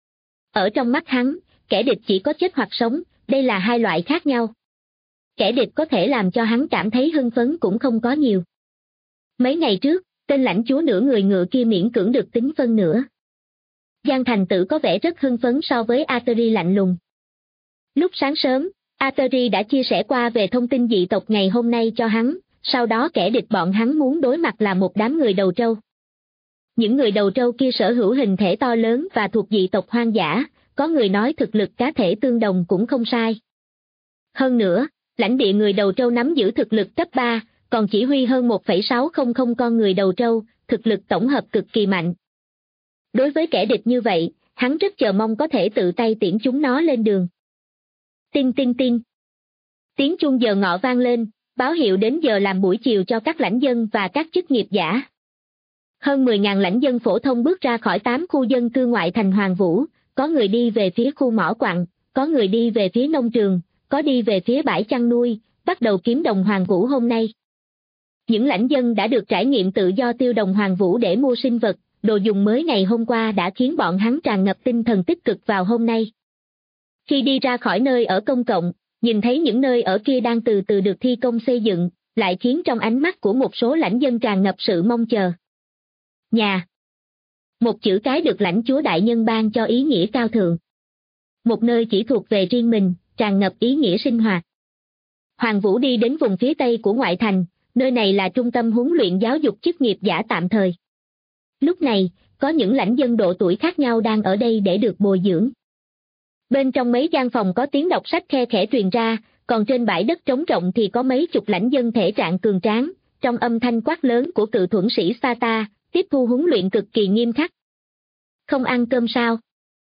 Ở trong mắt hắn, kẻ địch chỉ có chết hoặc sống, đây là 2 loại khác nhau. Kẻ địch có thể làm cho hắn cảm thấy hưng phấn cũng không có nhiều. Mấy ngày trước, tên lãnh chúa nửa người ngựa kia miễn cưỡng được tính phân nửa. Giang Thành Tử có vẻ rất hưng phấn so với Ateri lạnh lùng. Lúc sáng sớm, Ateri đã chia sẻ qua về thông tin dị tộc ngày hôm nay cho hắn, sau đó kẻ địch bọn hắn muốn đối mặt là một đám người đầu trâu. Những người đầu trâu kia sở hữu hình thể to lớn và thuộc dị tộc hoang dã, có người nói thực lực cá thể tương đồng cũng không sai. Hơn nữa, lãnh địa người đầu trâu nắm giữ thực lực cấp 3, còn chỉ huy hơn 1,600 con người đầu trâu, thực lực tổng hợp cực kỳ mạnh. Đối với kẻ địch như vậy, hắn rất chờ mong có thể tự tay tiễn chúng nó lên đường. Tinh tinh tinh. Tiếng chuông giờ ngọ vang lên, báo hiệu đến giờ làm buổi chiều cho các lãnh dân và các chức nghiệp giả. Hơn 10.000 lãnh dân phổ thông bước ra khỏi 8 khu dân cư ngoại thành Hoàng Vũ, có người đi về phía khu mỏ quặng, có người đi về phía nông trường, có đi về phía bãi chăn nuôi, bắt đầu kiếm đồng Hoàng Vũ hôm nay. Những lãnh dân đã được trải nghiệm tự do tiêu đồng Hoàng Vũ để mua sinh vật, đồ dùng mới ngày hôm qua đã khiến bọn hắn tràn ngập tinh thần tích cực vào hôm nay. Khi đi ra khỏi nơi ở công cộng, nhìn thấy những nơi ở kia đang từ từ được thi công xây dựng, lại khiến trong ánh mắt của một số lãnh dân tràn ngập sự mong chờ. Nhà. Một chữ cái được lãnh chúa đại nhân ban cho ý nghĩa cao thượng. Một nơi chỉ thuộc về riêng mình, tràn ngập ý nghĩa sinh hoạt. Hoàng Vũ đi đến vùng phía tây của ngoại thành, nơi này là trung tâm huấn luyện giáo dục chức nghiệp giả tạm thời. Lúc này, có những lãnh dân độ tuổi khác nhau đang ở đây để được bồi dưỡng. Bên trong mấy gian phòng có tiếng đọc sách khe khẽ truyền ra, còn trên bãi đất trống rộng thì có mấy chục lãnh dân thể trạng cường tráng, trong âm thanh quát lớn của cự thuẫn sĩ Sparta, tiếp thu huấn luyện cực kỳ nghiêm khắc. Không ăn cơm sao?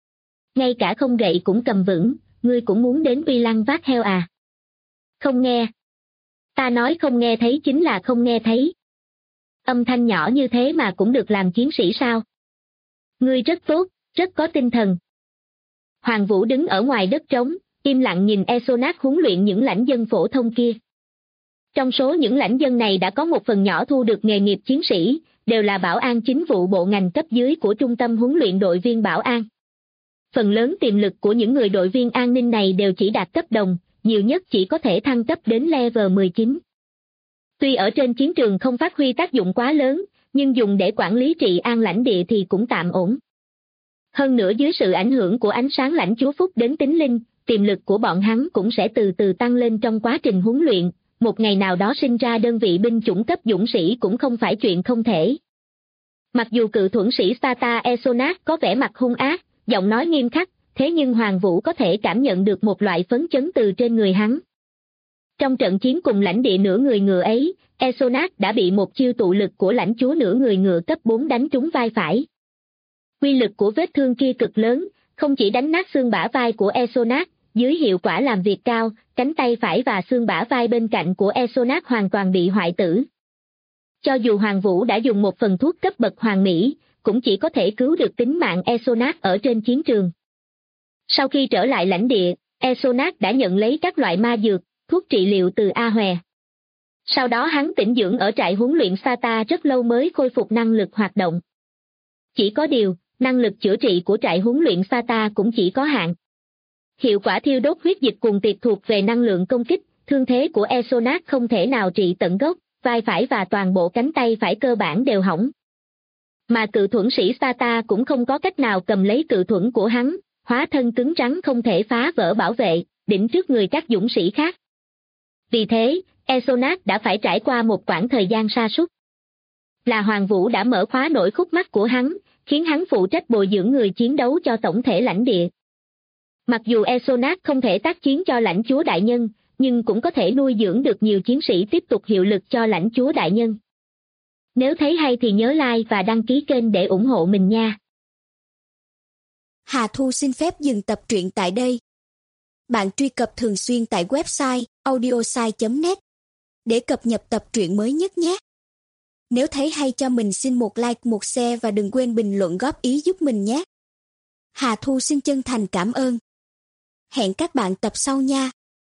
Ngay cả không gậy cũng cầm vững, ngươi cũng muốn đến uy lăng vác heo à? Không nghe. Ta nói không nghe thấy chính là không nghe thấy. Âm thanh nhỏ như thế mà cũng được làm chiến sĩ sao? Ngươi rất tốt, rất có tinh thần. Hoàng Vũ đứng ở ngoài đất trống, im lặng nhìn Esonas huấn luyện những lãnh dân phổ thông kia. Trong số những lãnh dân này đã có một phần nhỏ thu được nghề nghiệp chiến sĩ, đều là bảo an chính vụ bộ ngành cấp dưới của trung tâm huấn luyện đội viên bảo an. Phần lớn tiềm lực của những người đội viên an ninh này đều chỉ đạt cấp đồng, nhiều nhất chỉ có thể thăng cấp đến level 19. Tuy ở trên chiến trường không phát huy tác dụng quá lớn, nhưng dùng để quản lý trị an lãnh địa thì cũng tạm ổn. Hơn nữa dưới sự ảnh hưởng của ánh sáng lãnh chúa Phúc đến tính linh, tiềm lực của bọn hắn cũng sẽ từ từ tăng lên trong quá trình huấn luyện, một ngày nào đó sinh ra đơn vị binh chủng cấp dũng sĩ cũng không phải chuyện không thể. Mặc dù cự thuẫn sĩ Sparta Esonas có vẻ mặt hung ác, giọng nói nghiêm khắc, thế nhưng Hoàng Vũ có thể cảm nhận được một loại phấn chấn từ trên người hắn. Trong trận chiến cùng lãnh địa nửa người ngựa ấy, Esonas đã bị một chiêu tụ lực của lãnh chúa nửa người ngựa cấp 4 đánh trúng vai phải. Quy lực của vết thương kia cực lớn, không chỉ đánh nát xương bả vai của Esonas, dưới hiệu quả làm việc cao, cánh tay phải và xương bả vai bên cạnh của Esonas hoàn toàn bị hoại tử. Cho dù Hoàng Vũ đã dùng một phần thuốc cấp bậc hoàn mỹ, cũng chỉ có thể cứu được tính mạng Esonas ở trên chiến trường. Sau khi trở lại lãnh địa, Esonas đã nhận lấy các loại ma dược, thuốc trị liệu từ A Hòe. Sau đó hắn tĩnh dưỡng ở trại huấn luyện Sparta rất lâu mới khôi phục năng lực hoạt động. Chỉ có điều, năng lực chữa trị của trại huấn luyện Sparta cũng chỉ có hạn. Hiệu quả thiêu đốt huyết dịch cùng tiệt thuộc về năng lượng công kích, thương thế của Esonas không thể nào trị tận gốc, vai phải và toàn bộ cánh tay phải cơ bản đều hỏng. Mà cự thuẫn sĩ Sparta cũng không có cách nào cầm lấy cự thuẫn của hắn, hóa thân cứng rắn không thể phá vỡ bảo vệ, đỉnh trước người các dũng sĩ khác. Vì thế, Esonas đã phải trải qua một quãng thời gian sa sút. Là Hoàng Vũ đã mở khóa nổi khúc mắc của hắn, khiến hắn phụ trách bồi dưỡng người chiến đấu cho tổng thể lãnh địa. Mặc dù Esonas không thể tác chiến cho lãnh chúa đại nhân, nhưng cũng có thể nuôi dưỡng được nhiều chiến sĩ tiếp tục hiệu lực cho lãnh chúa đại nhân. Nếu thấy hay thì nhớ like và đăng ký kênh để ủng hộ mình nha. Hà Thu xin phép dừng tập truyện tại đây. Bạn truy cập thường xuyên tại website audiosai.net để cập nhật tập truyện mới nhất nhé. Nếu thấy hay cho mình xin một like, một share và đừng quên bình luận góp ý giúp mình nhé. Hà Thu xin chân thành cảm ơn. Hẹn các bạn tập sau nha.